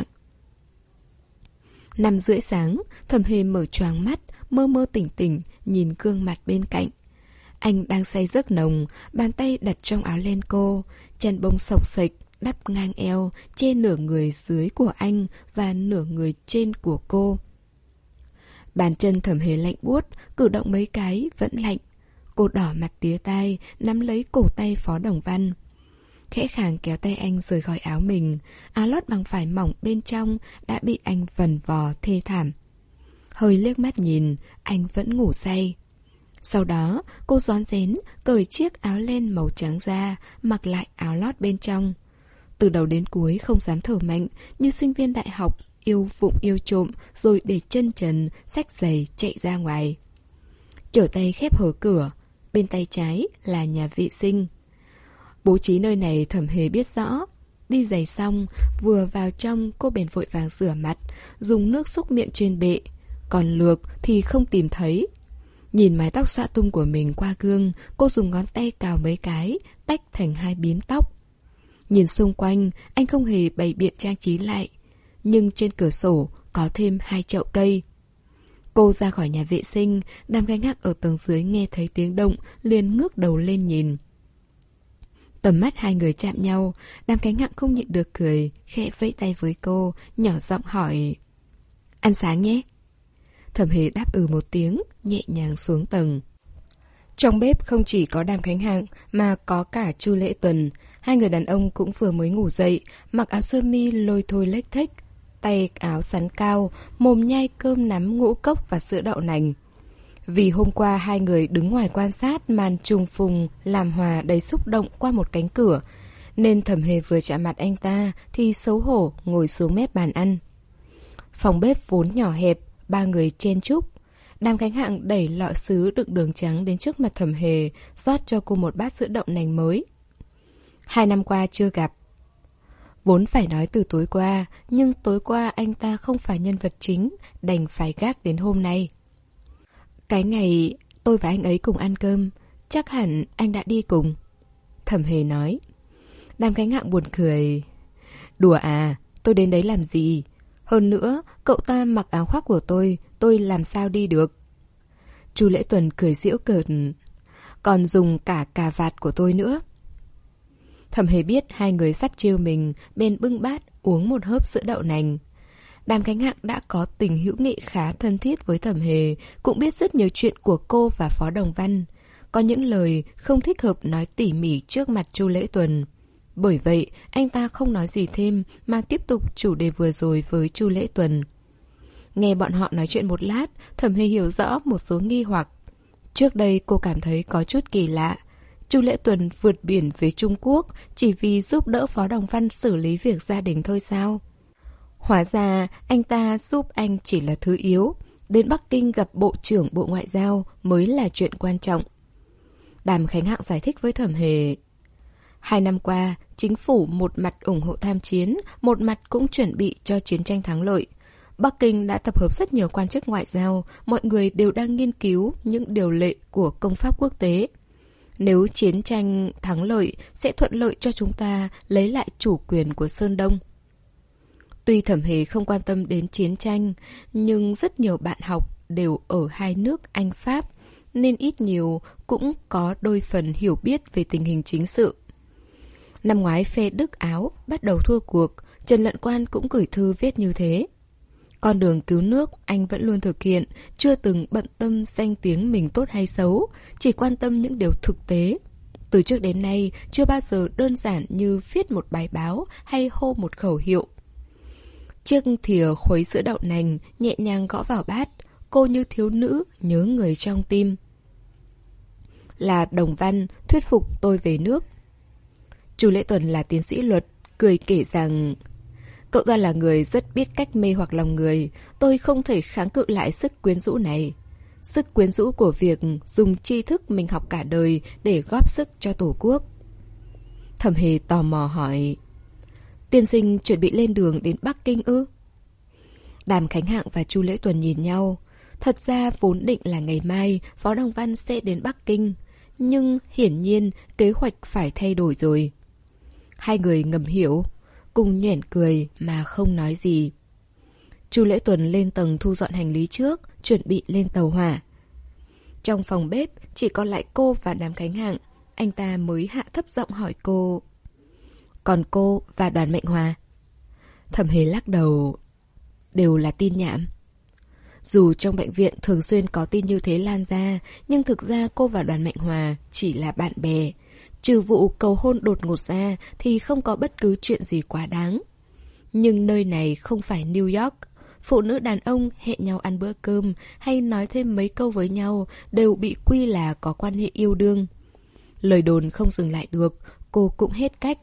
Năm rưỡi sáng, Thẩm Hề mở choàng mắt, mơ mơ tỉnh tỉnh nhìn gương mặt bên cạnh. Anh đang say giấc nồng, bàn tay đặt trong áo len cô, chân bông xộc xệch đắp ngang eo, che nửa người dưới của anh và nửa người trên của cô. Bàn chân Thẩm Hề lạnh buốt, cử động mấy cái vẫn lạnh. Cô đỏ mặt tía tai, nắm lấy cổ tay Phó Đồng Văn. Khẽ khàng kéo tay anh rời khỏi áo mình, áo lót bằng vải mỏng bên trong đã bị anh vần vò thê thảm. Hơi liếc mắt nhìn, anh vẫn ngủ say. Sau đó, cô rón rén cởi chiếc áo len màu trắng ra, mặc lại áo lót bên trong. Từ đầu đến cuối không dám thở mạnh, như sinh viên đại học, yêu vụng yêu trộm, rồi để chân trần, xách giày chạy ra ngoài. Trở tay khép hở cửa, bên tay trái là nhà vệ sinh. Bố trí nơi này Thẩm Hề biết rõ. Đi giày xong, vừa vào trong cô bèn vội vàng rửa mặt, dùng nước xúc miệng trên bệ. Còn lược thì không tìm thấy. Nhìn mái tóc xõa tung của mình qua gương, cô dùng ngón tay cào mấy cái, tách thành hai bím tóc. Nhìn xung quanh, anh không hề bày biện trang trí lại. Nhưng trên cửa sổ có thêm hai chậu cây. Cô ra khỏi nhà vệ sinh, Đàm Khánh Hạng ở tầng dưới nghe thấy tiếng động, liền ngước đầu lên nhìn. Tầm mắt hai người chạm nhau, Đàm Khánh Hạng không nhịn được cười, khẽ vẫy tay với cô, nhỏ giọng hỏi: ăn sáng nhé. Thẩm Hề đáp ừ một tiếng, nhẹ nhàng xuống tầng. Trong bếp không chỉ có Đàm Khánh Hạng mà có cả Chu Lễ Tuần. Hai người đàn ông cũng vừa mới ngủ dậy, mặc áo sơ mi lôi thôi lếch thếch, tay áo sắn cao, mồm nhai cơm nắm ngũ cốc và sữa đậu nành. Vì hôm qua hai người đứng ngoài quan sát màn trùng phùng làm hòa đầy xúc động qua một cánh cửa, nên Thẩm Hề vừa chạm mặt anh ta thì xấu hổ ngồi xuống mép bàn ăn. Phòng bếp vốn nhỏ hẹp, ba người chen chúc. Đàm Khánh Hạng đẩy lọ sứ đựng đường trắng đến trước mặt Thẩm Hề, rót cho cô một bát sữa đậu nành mới. Hai năm qua chưa gặp. Vốn phải nói từ tối qua, nhưng tối qua anh ta không phải nhân vật chính, đành phải gác đến hôm nay. Cái ngày tôi và anh ấy cùng ăn cơm, chắc hẳn anh đã đi cùng. Thẩm Hề nói. Đàm Khánh Hạng buồn cười. Đùa à, tôi đến đấy làm gì? Hơn nữa, cậu ta mặc áo khoác của tôi, tôi làm sao đi được? Chu Lễ Tuần cười giễu cợt. Còn dùng cả cà vạt của tôi nữa. Thẩm Hề biết hai người sắp trêu mình, bên bưng bát uống một hớp sữa đậu nành. Đàm Khánh Hạng đã có tình hữu nghị khá thân thiết với Thẩm Hề, cũng biết rất nhiều chuyện của cô và Phó Đồng Văn. Có những lời không thích hợp nói tỉ mỉ trước mặt Chu Lễ Tuần. Bởi vậy, anh ta không nói gì thêm mà tiếp tục chủ đề vừa rồi với Chu Lễ Tuần. Nghe bọn họ nói chuyện một lát, Thẩm Hề hiểu rõ một số nghi hoặc. Trước đây cô cảm thấy có chút kỳ lạ. Chu Lễ Tuần vượt biển về Trung Quốc chỉ vì giúp đỡ Phó Đồng Văn xử lý việc gia đình thôi sao? Hóa ra anh ta giúp anh chỉ là thứ yếu. Đến Bắc Kinh gặp Bộ trưởng Bộ Ngoại giao mới là chuyện quan trọng. Đàm Khánh Hạng giải thích với Thẩm Hề. Hai năm qua, chính phủ một mặt ủng hộ tham chiến, một mặt cũng chuẩn bị cho chiến tranh thắng lợi. Bắc Kinh đã tập hợp rất nhiều quan chức ngoại giao, mọi người đều đang nghiên cứu những điều lệ của công pháp quốc tế. Nếu chiến tranh thắng lợi, sẽ thuận lợi cho chúng ta lấy lại chủ quyền của Sơn Đông. Tuy Thẩm Hề không quan tâm đến chiến tranh, nhưng rất nhiều bạn học đều ở hai nước Anh Pháp, nên ít nhiều cũng có đôi phần hiểu biết về tình hình chính sự. Năm ngoái phe Đức Áo bắt đầu thua cuộc, Trần Lận Quan cũng gửi thư viết như thế. Con đường cứu nước anh vẫn luôn thực hiện, chưa từng bận tâm danh tiếng mình tốt hay xấu, chỉ quan tâm những điều thực tế. Từ trước đến nay, chưa bao giờ đơn giản như viết một bài báo hay hô một khẩu hiệu. Chiếc thìa khuấy sữa đậu nành nhẹ nhàng gõ vào bát, cô như thiếu nữ nhớ người trong tim. Là Đồng Văn thuyết phục tôi về nước. Chu Lễ Tuần là tiến sĩ luật, cười kể rằng cậu ta là người rất biết cách mê hoặc lòng người, tôi không thể kháng cự lại sức quyến rũ này. Sức quyến rũ của việc dùng tri thức mình học cả đời để góp sức cho Tổ quốc. Thẩm Hề tò mò hỏi, tiên sinh chuẩn bị lên đường đến Bắc Kinh ư? Đàm Khánh Hạng và Chu Lễ Tuần nhìn nhau. Thật ra vốn định là ngày mai Phó Đồng Văn sẽ đến Bắc Kinh, nhưng hiển nhiên kế hoạch phải thay đổi rồi. Hai người ngầm hiểu, cùng nhoẻn cười mà không nói gì. Chu Lễ Tuần lên tầng thu dọn hành lý trước, chuẩn bị lên tàu hỏa. Trong phòng bếp chỉ còn lại cô và Đàm Khánh Hạng, anh ta mới hạ thấp giọng hỏi cô. Còn cô và Đoàn Mệnh Hòa? Thẩm Hề lắc đầu. Đều là tin nhảm. Dù trong bệnh viện thường xuyên có tin như thế lan ra, nhưng thực ra cô và Đoàn Mệnh Hòa chỉ là bạn bè. Trừ vụ cầu hôn đột ngột ra thì không có bất cứ chuyện gì quá đáng. Nhưng nơi này không phải New York. Phụ nữ đàn ông hẹn nhau ăn bữa cơm hay nói thêm mấy câu với nhau đều bị quy là có quan hệ yêu đương. Lời đồn không dừng lại được, cô cũng hết cách.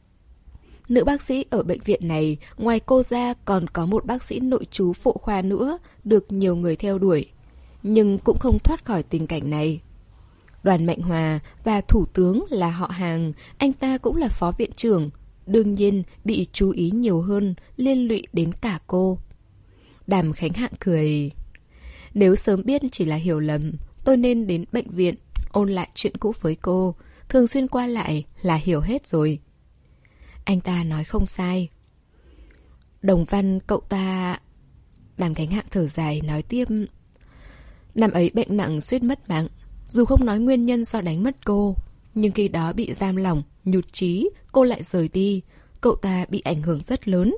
Nữ bác sĩ ở bệnh viện này, ngoài cô ra còn có một bác sĩ nội trú phụ khoa nữa, được nhiều người theo đuổi. Nhưng cũng không thoát khỏi tình cảnh này. Đoàn Mệnh Hòa và Thủ tướng là họ hàng, anh ta cũng là phó viện trưởng. Đương nhiên bị chú ý nhiều hơn, liên lụy đến cả cô. Đàm Khánh Hạng cười. Nếu sớm biết chỉ là hiểu lầm, tôi nên đến bệnh viện, ôn lại chuyện cũ với cô. Thường xuyên qua lại là hiểu hết rồi. Anh ta nói không sai. Đồng Văn cậu ta... Đàm Khánh Hạng thở dài nói tiếp. Năm ấy bệnh nặng suýt mất mạng. Dù không nói nguyên nhân do đánh mất cô, nhưng khi đó bị giam lỏng, nhụt chí, cô lại rời đi. Cậu ta bị ảnh hưởng rất lớn.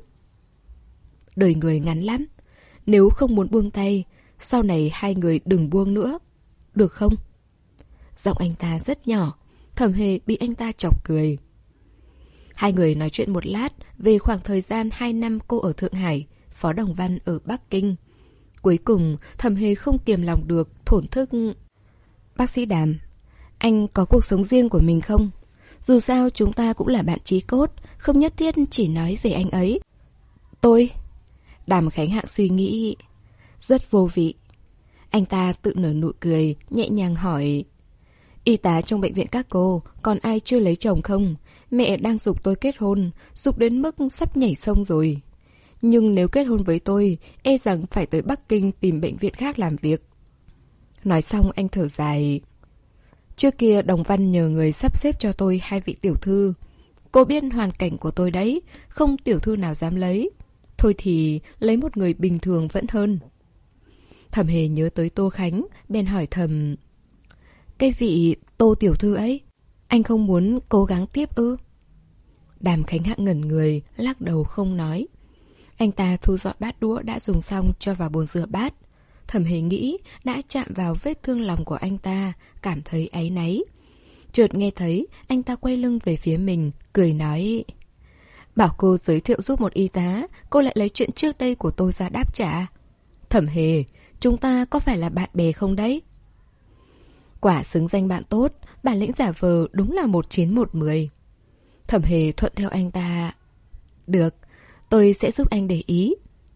Đời người ngắn lắm. Nếu không muốn buông tay, sau này hai người đừng buông nữa. Được không? Giọng anh ta rất nhỏ. Thẩm Hề bị anh ta chọc cười. Hai người nói chuyện một lát về khoảng thời gian hai năm cô ở Thượng Hải, Phó Đồng Văn ở Bắc Kinh. Cuối cùng, Thẩm Hề không kiềm lòng được, thổn thức. Bác sĩ Đàm, anh có cuộc sống riêng của mình không? Dù sao chúng ta cũng là bạn chí cốt, không nhất thiết chỉ nói về anh ấy. Tôi? Đàm Khánh Hạng suy nghĩ. Rất vô vị. Anh ta tự nở nụ cười, nhẹ nhàng hỏi. Y tá trong bệnh viện các cô, còn ai chưa lấy chồng không? Mẹ đang giục tôi kết hôn, giục đến mức sắp nhảy sông rồi. Nhưng nếu kết hôn với tôi, e rằng phải tới Bắc Kinh tìm bệnh viện khác làm việc. Nói xong anh thở dài. Trước kia Đồng Văn nhờ người sắp xếp cho tôi hai vị tiểu thư. Cô biết hoàn cảnh của tôi đấy, không tiểu thư nào dám lấy. Thôi thì lấy một người bình thường vẫn hơn. Thẩm Hề nhớ tới Tô Khánh, bèn hỏi thầm. Cái vị Tô tiểu thư ấy, anh không muốn cố gắng tiếp ư? Đàm Khánh Hạng ngẩn người, lắc đầu không nói. Anh ta thu dọn bát đũa đã dùng xong cho vào bồn rửa bát. Thẩm Hề nghĩ đã chạm vào vết thương lòng của anh ta, cảm thấy áy náy. Chợt nghe thấy anh ta quay lưng về phía mình, cười nói. Bảo cô giới thiệu giúp một y tá, cô lại lấy chuyện trước đây của tôi ra đáp trả. Thẩm Hề, chúng ta có phải là bạn bè không đấy? Quả xứng danh bạn tốt, bản lĩnh giả vờ đúng là một chín một mười. Thẩm Hề thuận theo anh ta. Được, tôi sẽ giúp anh để ý.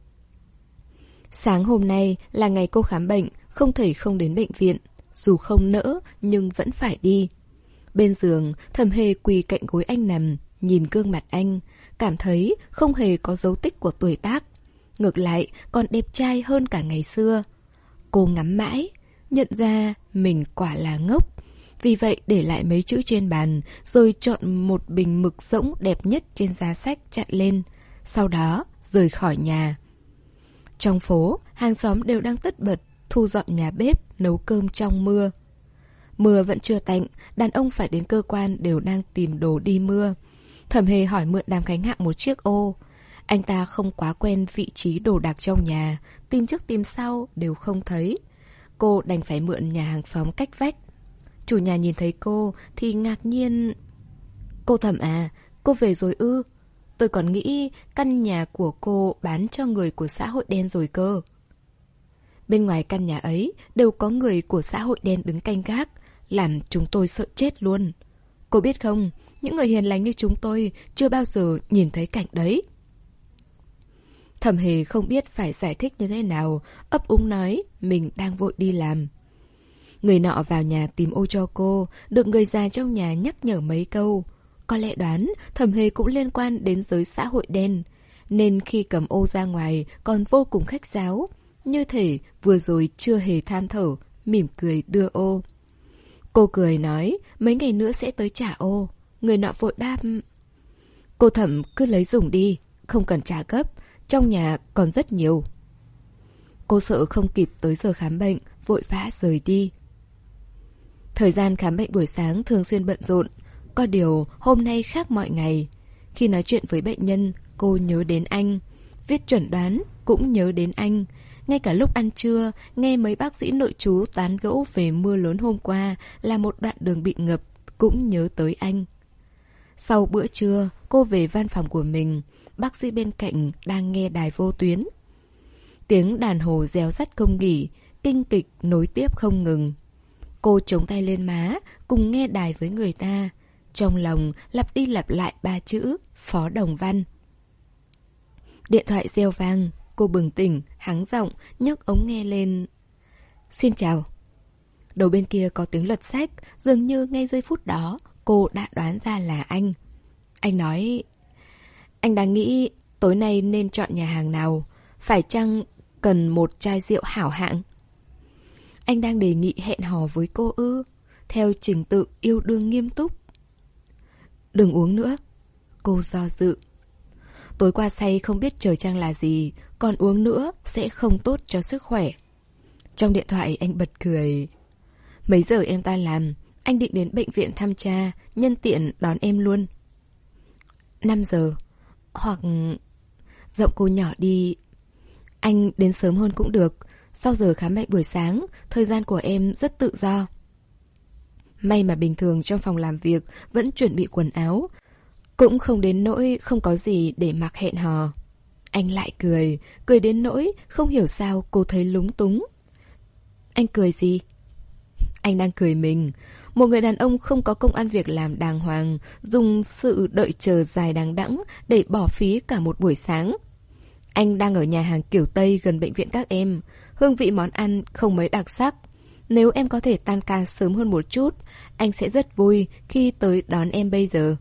Sáng hôm nay là ngày cô khám bệnh, không thể không đến bệnh viện. Dù không nỡ, nhưng vẫn phải đi. Bên giường, Thẩm Hề quỳ cạnh gối anh nằm, nhìn gương mặt anh, cảm thấy không hề có dấu tích của tuổi tác. Ngược lại, còn đẹp trai hơn cả ngày xưa. Cô ngắm mãi, nhận ra mình quả là ngốc. Vì vậy để lại mấy chữ trên bàn, rồi chọn một bình mực rỗng đẹp nhất trên giá sách chặn lên. Sau đó, rời khỏi nhà. Trong phố, hàng xóm đều đang tất bật thu dọn nhà bếp, nấu cơm trong mưa. Mưa vẫn chưa tạnh, đàn ông phải đến cơ quan đều đang tìm đồ đi mưa. Thẩm Hề hỏi mượn Đàm Khánh Hạng một chiếc ô. Anh ta không quá quen vị trí đồ đạc trong nhà, tìm trước tìm sau đều không thấy. Cô đành phải mượn nhà hàng xóm cách vách. Chủ nhà nhìn thấy cô thì ngạc nhiên. Cô Thẩm à, cô về rồi ư? Tôi còn nghĩ căn nhà của cô bán cho người của xã hội đen rồi cơ. Bên ngoài căn nhà ấy đều có người của xã hội đen đứng canh gác, làm chúng tôi sợ chết luôn. Cô biết không, những người hiền lành như chúng tôi chưa bao giờ nhìn thấy cảnh đấy. Thẩm Hề không biết phải giải thích như thế nào, ấp úng nói mình đang vội đi làm. Người nọ vào nhà tìm ô cho cô, được người già trong nhà nhắc nhở mấy câu. Có lẽ đoán Thẩm Hề cũng liên quan đến giới xã hội đen, nên khi cầm ô ra ngoài còn vô cùng khách sáo, như thể vừa rồi chưa hề than thở, mỉm cười đưa ô. Cô cười nói mấy ngày nữa sẽ tới trả ô. Người nọ vội đáp. Cô Thẩm cứ lấy dùng đi, không cần trả gấp, trong nhà còn rất nhiều. Cô sợ không kịp tới giờ khám bệnh, vội vã rời đi. Thời gian khám bệnh buổi sáng thường xuyên bận rộn. Có điều hôm nay khác mọi ngày. Khi nói chuyện với bệnh nhân, cô nhớ đến anh. Viết chuẩn đoán cũng nhớ đến anh. Ngay cả lúc ăn trưa, nghe mấy bác sĩ nội trú tán gẫu về mưa lớn hôm qua là một đoạn đường bị ngập, cũng nhớ tới anh. Sau bữa trưa, cô về văn phòng của mình. Bác sĩ bên cạnh đang nghe đài vô tuyến. Tiếng đàn hồ réo rắt không nghỉ, kinh kịch nối tiếp không ngừng. Cô chống tay lên má, cùng nghe đài với người ta. Trong lòng lặp đi lặp lại ba chữ Phó Đồng Văn. Điện thoại reo vang, cô bừng tỉnh, hắng giọng, nhấc ống nghe lên. Xin chào. Đầu bên kia có tiếng lật sách, dường như ngay giây phút đó cô đã đoán ra là anh. Anh nói, anh đang nghĩ tối nay nên chọn nhà hàng nào, phải chăng cần một chai rượu hảo hạng? Anh đang đề nghị hẹn hò với cô ư, theo trình tự yêu đương nghiêm túc. Đừng uống nữa. Cô do dự. Tối qua say không biết trời trăng là gì, còn uống nữa sẽ không tốt cho sức khỏe. Trong điện thoại anh bật cười. Mấy giờ em tan làm? Anh định đến bệnh viện thăm cha, nhân tiện đón em luôn. Năm giờ. Hoặc... Giọng cô nhỏ đi. Anh đến sớm hơn cũng được. Sau giờ khám bệnh buổi sáng, thời gian của em rất tự do. May mà bình thường trong phòng làm việc vẫn chuẩn bị quần áo, cũng không đến nỗi không có gì để mặc hẹn hò. Anh lại cười, cười đến nỗi không hiểu sao cô thấy lúng túng. Anh cười gì? Anh đang cười mình. Một người đàn ông không có công ăn việc làm đàng hoàng, dùng sự đợi chờ dài đằng đẵng để bỏ phí cả một buổi sáng. Anh đang ở nhà hàng kiểu Tây gần bệnh viện các em. Hương vị món ăn không mấy đặc sắc. Nếu em có thể tan ca sớm hơn một chút, anh sẽ rất vui khi tới đón em bây giờ.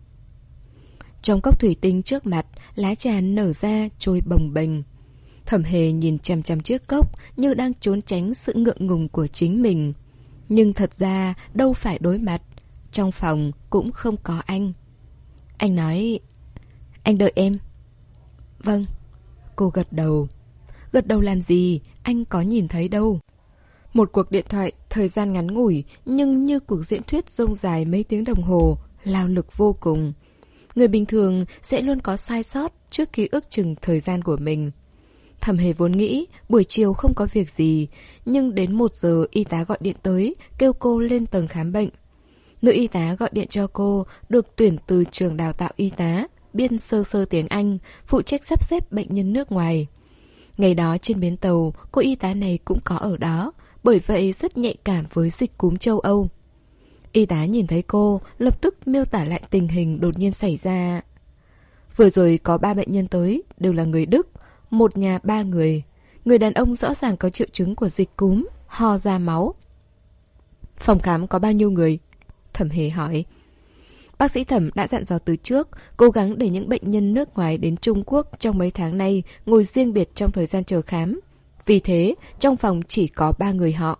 Trong cốc thủy tinh trước mặt, lá trà nở ra trôi bồng bềnh. Thẩm Hề nhìn chằm chằm chiếc cốc như đang trốn tránh sự ngượng ngùng của chính mình. Nhưng thật ra đâu phải đối mặt. Trong phòng cũng không có anh. Anh nói, anh đợi em. Vâng. Cô gật đầu. Gật đầu làm gì? Anh có nhìn thấy đâu. Một cuộc điện thoại, thời gian ngắn ngủi, nhưng như cuộc diễn thuyết rông dài mấy tiếng đồng hồ, lao lực vô cùng. Người bình thường sẽ luôn có sai sót trước khi ước chừng thời gian của mình. Thẩm Hề vốn nghĩ buổi chiều không có việc gì, nhưng đến một giờ y tá gọi điện tới, kêu cô lên tầng khám bệnh. Nữ y tá gọi điện cho cô, được tuyển từ trường đào tạo y tá, biên sơ sơ tiếng Anh, phụ trách sắp xếp bệnh nhân nước ngoài. Ngày đó trên bến tàu, cô y tá này cũng có ở đó, bởi vậy rất nhạy cảm với dịch cúm châu Âu. Y tá nhìn thấy cô, lập tức miêu tả lại tình hình đột nhiên xảy ra. Vừa rồi có ba bệnh nhân tới, đều là người Đức, một nhà ba người. Người đàn ông rõ ràng có triệu chứng của dịch cúm, ho ra máu. Phòng khám có bao nhiêu người? Thẩm Hề hỏi. Bác sĩ Thẩm đã dặn dò từ trước, cố gắng để những bệnh nhân nước ngoài đến Trung Quốc trong mấy tháng nay ngồi riêng biệt trong thời gian chờ khám. Vì thế, trong phòng chỉ có ba người họ.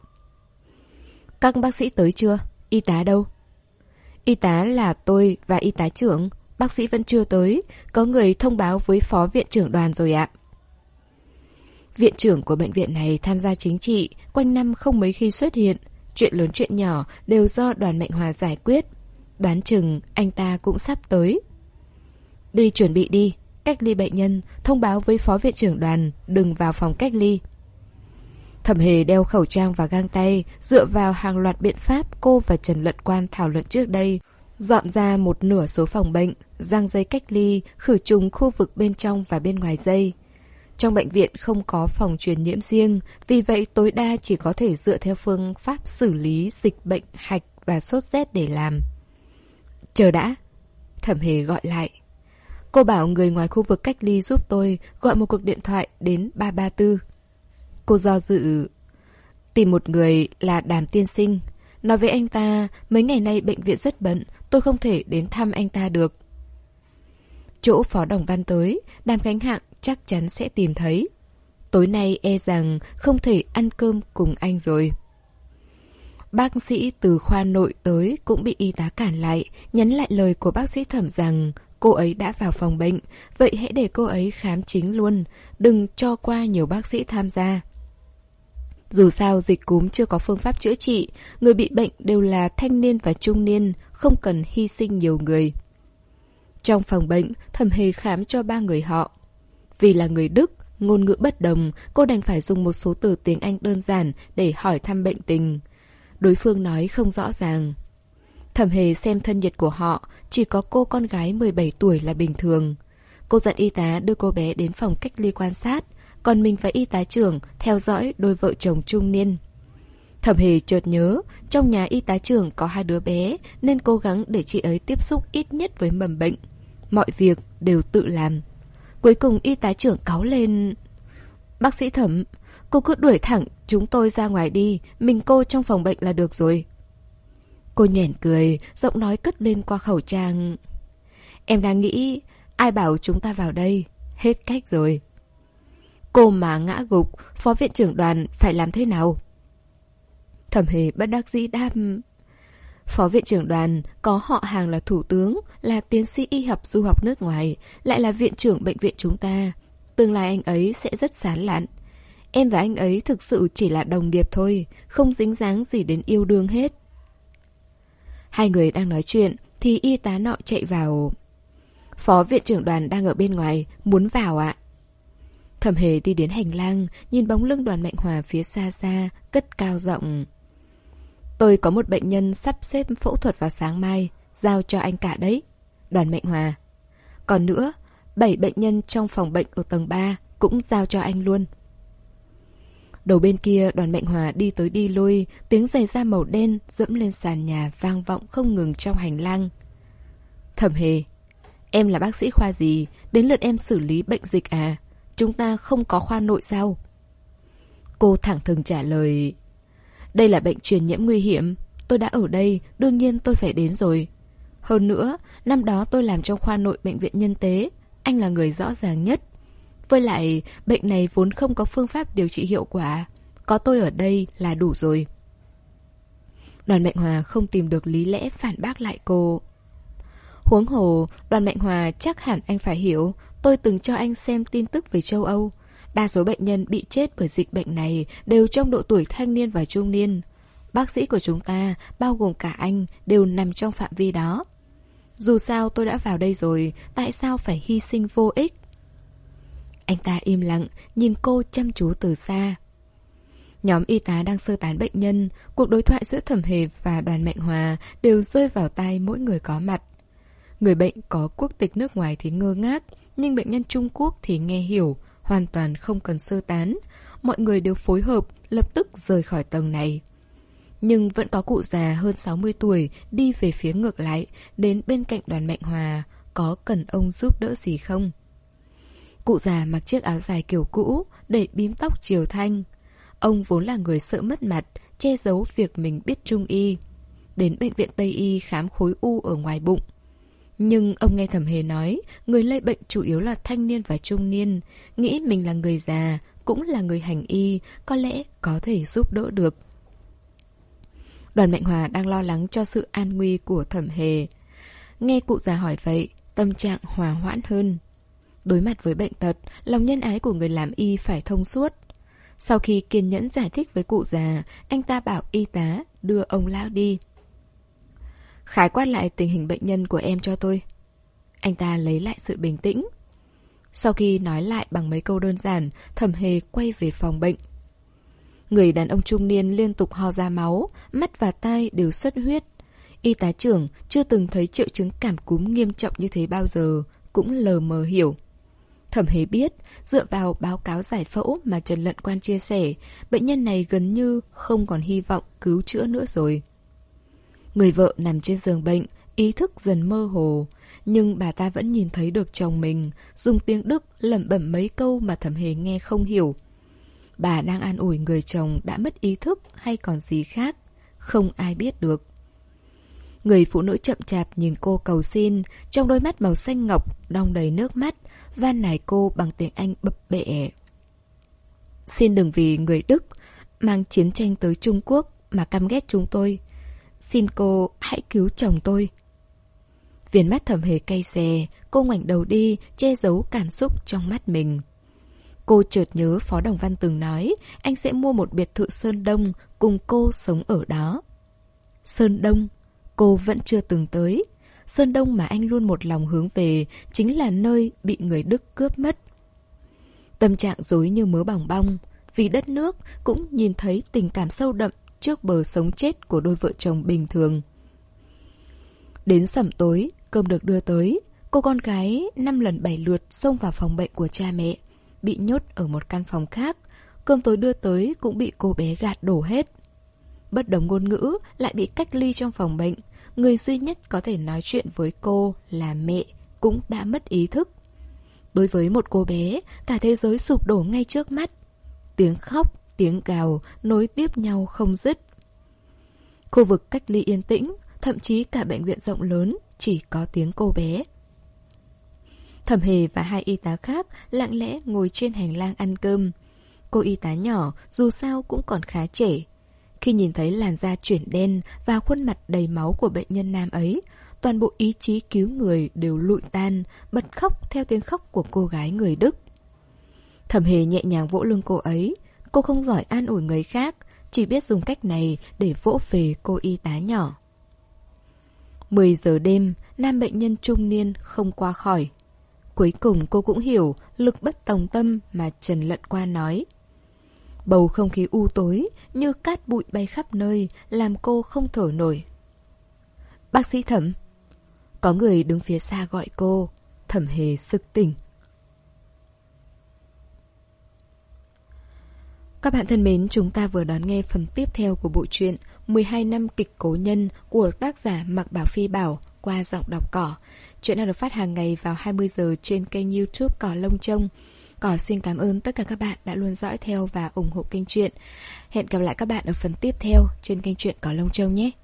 Các bác sĩ tới chưa? Y tá đâu? Y tá là tôi và y tá trưởng. Bác sĩ vẫn chưa tới. Có người thông báo với phó viện trưởng đoàn rồi ạ. Viện trưởng của bệnh viện này tham gia chính trị, quanh năm không mấy khi xuất hiện. Chuyện lớn chuyện nhỏ đều do Đoàn Mạnh Hòa giải quyết. Đoán chừng anh ta cũng sắp tới. Đi chuẩn bị đi. Cách ly bệnh nhân, thông báo với phó viện trưởng đoàn, đừng vào phòng cách ly. Thẩm Hề đeo khẩu trang và găng tay, dựa vào hàng loạt biện pháp cô và Trần Lận Quan thảo luận trước đây, dọn ra một nửa số phòng bệnh, giăng dây cách ly, khử trùng khu vực bên trong và bên ngoài dây. Trong bệnh viện không có phòng truyền nhiễm riêng, vì vậy tối đa chỉ có thể dựa theo phương pháp xử lý dịch bệnh hạch và sốt rét để làm. Chờ đã. Thẩm Hề gọi lại. Cô bảo người ngoài khu vực cách ly giúp tôi gọi một cuộc điện thoại đến ba ba tư. Cô do dự. Tìm một người là Đàm tiên sinh. Nói với anh ta, mấy ngày nay bệnh viện rất bận, tôi không thể đến thăm anh ta được. Chỗ Phó Đồng Văn tới, Đàm Khánh Hạng chắc chắn sẽ tìm thấy. Tối nay e rằng không thể ăn cơm cùng anh rồi. Bác sĩ từ khoa nội tới cũng bị y tá cản lại, nhắn lại lời của bác sĩ Thẩm rằng cô ấy đã vào phòng bệnh, vậy hãy để cô ấy khám chính luôn, đừng cho qua nhiều bác sĩ tham gia. Dù sao dịch cúm chưa có phương pháp chữa trị, người bị bệnh đều là thanh niên và trung niên, không cần hy sinh nhiều người. Trong phòng bệnh, Thẩm Hề khám cho ba người họ. Vì là người Đức, ngôn ngữ bất đồng, cô đành phải dùng một số từ tiếng Anh đơn giản để hỏi thăm bệnh tình. Đối phương nói không rõ ràng. Thẩm Hề xem thân nhiệt của họ, chỉ có cô con gái mười bảy tuổi là bình thường. Cô dặn y tá đưa cô bé đến phòng cách ly quan sát, còn mình và y tá trưởng theo dõi đôi vợ chồng trung niên. Thẩm Hề chợt nhớ, trong nhà y tá trưởng có hai đứa bé, nên cố gắng để chị ấy tiếp xúc ít nhất với mầm bệnh. Mọi việc đều tự làm. Cuối cùng y tá trưởng cáu lên. Bác sĩ Thẩm, cô cứ đuổi thẳng chúng tôi ra ngoài đi, mình cô trong phòng bệnh là được rồi. Cô nhoẻn cười, giọng nói cất lên qua khẩu trang. Em đang nghĩ, ai bảo chúng ta vào đây, hết cách rồi. Cô mà ngã gục, phó viện trưởng đoàn phải làm thế nào? Thẩm Hề bất đắc dĩ đáp. Phó viện trưởng đoàn có họ hàng là thủ tướng, là tiến sĩ y học du học nước ngoài, lại là viện trưởng bệnh viện chúng ta. Tương lai anh ấy sẽ rất sán lạn. Em và anh ấy thực sự chỉ là đồng nghiệp thôi, không dính dáng gì đến yêu đương hết. Hai người đang nói chuyện thì y tá nọ chạy vào. Phó viện trưởng Đoàn đang ở bên ngoài, muốn vào ạ. Thẩm Hề đi đến hành lang, nhìn bóng lưng Đoàn Mạnh Hòa phía xa xa, cất cao giọng. Tôi có một bệnh nhân sắp xếp phẫu thuật vào sáng mai, giao cho anh cả đấy. Đoàn Mạnh Hòa. Còn nữa, bảy bệnh nhân trong phòng bệnh ở tầng ba cũng giao cho anh luôn. Đầu bên kia Đoàn Mạnh Hòa đi tới đi lui, tiếng giày da màu đen dẫm lên sàn nhà vang vọng không ngừng trong hành lang. Thẩm Hề, em là bác sĩ khoa gì, đến lượt em xử lý bệnh dịch à? Chúng ta không có khoa nội sao? Cô thẳng thừng trả lời. Đây là bệnh truyền nhiễm nguy hiểm, tôi đã ở đây, đương nhiên tôi phải đến rồi. Hơn nữa, năm đó tôi làm trong khoa nội bệnh viện Nhân tế, anh là người rõ ràng nhất. Với lại, bệnh này vốn không có phương pháp điều trị hiệu quả, có tôi ở đây là đủ rồi. Đoàn Mạnh Hòa không tìm được lý lẽ phản bác lại cô. Huống hồ, Đoàn Mạnh Hòa chắc hẳn anh phải hiểu, tôi từng cho anh xem tin tức về châu Âu. Đa số bệnh nhân bị chết bởi dịch bệnh này đều trong độ tuổi thanh niên và trung niên. Bác sĩ của chúng ta, bao gồm cả anh, đều nằm trong phạm vi đó. Dù sao tôi đã vào đây rồi, tại sao phải hy sinh vô ích? Anh ta im lặng, nhìn cô chăm chú từ xa. Nhóm y tá đang sơ tán bệnh nhân, cuộc đối thoại giữa Thẩm Hề và Đoàn Mạnh Hòa đều rơi vào tai mỗi người có mặt. Người bệnh có quốc tịch nước ngoài thì ngơ ngác, nhưng bệnh nhân Trung Quốc thì nghe hiểu, hoàn toàn không cần sơ tán. Mọi người đều phối hợp, lập tức rời khỏi tầng này. Nhưng vẫn có cụ già hơn sáu mươi tuổi đi về phía ngược lại, đến bên cạnh Đoàn Mạnh Hòa, có cần ông giúp đỡ gì không? Cụ già mặc chiếc áo dài kiểu cũ, để bím tóc triều thanh. Ông vốn là người sợ mất mặt, che giấu việc mình biết trung y. Đến bệnh viện Tây Y khám khối u ở ngoài bụng. Nhưng ông nghe Thẩm Hề nói, người lây bệnh chủ yếu là thanh niên và trung niên, nghĩ mình là người già, cũng là người hành y, có lẽ có thể giúp đỡ được. Đoàn Mạnh Hòa đang lo lắng cho sự an nguy của Thẩm Hề. Nghe cụ già hỏi vậy, tâm trạng hòa hoãn hơn. Đối mặt với bệnh tật, lòng nhân ái của người làm y phải thông suốt. Sau khi kiên nhẫn giải thích với cụ già, anh ta bảo y tá đưa ông lão đi. Khái quát lại tình hình bệnh nhân của em cho tôi. Anh ta lấy lại sự bình tĩnh. Sau khi nói lại bằng mấy câu đơn giản, Thẩm Hề quay về phòng bệnh. Người đàn ông trung niên liên tục ho ra máu, mắt và tai đều xuất huyết. Y tá trưởng chưa từng thấy triệu chứng cảm cúm nghiêm trọng như thế bao giờ, cũng lờ mờ hiểu. Thẩm Hề biết, dựa vào báo cáo giải phẫu mà Trần Lận Quan chia sẻ, bệnh nhân này gần như không còn hy vọng cứu chữa nữa rồi. Người vợ nằm trên giường bệnh, ý thức dần mơ hồ, nhưng bà ta vẫn nhìn thấy được chồng mình, dùng tiếng Đức lẩm bẩm mấy câu mà Thẩm Hề nghe không hiểu. Bà đang an ủi người chồng đã mất ý thức hay còn gì khác, không ai biết được. Người phụ nữ chậm chạp nhìn cô cầu xin, trong đôi mắt màu xanh ngọc đong đầy nước mắt, van nài cô bằng tiếng Anh bập bẹ. Xin đừng vì người Đức mang chiến tranh tới Trung Quốc mà căm ghét chúng tôi. Xin cô hãy cứu chồng tôi. Viền mắt Thẩm Hề cay xè, cô ngoảnh đầu đi, che giấu cảm xúc trong mắt mình. Cô chợt nhớ Phó Đồng Văn từng nói anh sẽ mua một biệt thự Sơn Đông cùng cô sống ở đó. Sơn Đông, cô vẫn chưa từng tới. Sơn Đông mà anh luôn một lòng hướng về chính là nơi bị người Đức cướp mất. Tâm trạng rối như mớ bòng bong, vì đất nước cũng nhìn thấy tình cảm sâu đậm trước bờ sống chết của đôi vợ chồng bình thường. Đến sẩm tối, cơm được đưa tới. Cô con gái năm lần bảy lượt xông vào phòng bệnh của cha mẹ, bị nhốt ở một căn phòng khác. Cơm tối đưa tới cũng bị cô bé gạt đổ hết. Bất đồng ngôn ngữ lại bị cách ly trong phòng bệnh. Người duy nhất có thể nói chuyện với cô là mẹ, cũng đã mất ý thức. Đối với một cô bé, cả thế giới sụp đổ ngay trước mắt. Tiếng khóc, tiếng gào nối tiếp nhau không dứt. Khu vực cách ly yên tĩnh, thậm chí cả bệnh viện rộng lớn chỉ có tiếng cô bé. Thẩm Hề và hai y tá khác lặng lẽ ngồi trên hành lang ăn cơm. Cô y tá nhỏ dù sao cũng còn khá trẻ. Khi nhìn thấy làn da chuyển đen và khuôn mặt đầy máu của bệnh nhân nam ấy, toàn bộ ý chí cứu người đều lụi tan, bật khóc theo tiếng khóc của cô gái người Đức. Thẩm Hề nhẹ nhàng vỗ lưng cô ấy. Cô không giỏi an ủi người khác, chỉ biết dùng cách này để vỗ về cô y tá nhỏ. mười giờ đêm, nam bệnh nhân trung niên không qua khỏi. Cuối cùng cô cũng hiểu lực bất tòng tâm mà Trần Lận Qua nói. Bầu không khí u tối như cát bụi bay khắp nơi, làm cô không thở nổi. Bác sĩ Thẩm. Có người đứng phía xa gọi cô. Thẩm Hề sực tỉnh. Các bạn thân mến, chúng ta vừa đón nghe phần tiếp theo của bộ truyện mười hai năm kịch cố nhân của tác giả Mạc Bảo Phi Bảo qua giọng đọc Cỏ. Chuyện đang được phát hàng ngày vào hai mươi giờ trên kênh YouTube Cỏ Lông Trông. Cỏ xin cảm ơn tất cả các bạn đã luôn dõi theo và ủng hộ kênh truyện. Hẹn gặp lại các bạn ở phần tiếp theo trên kênh truyện Cỏ Lông Trông nhé.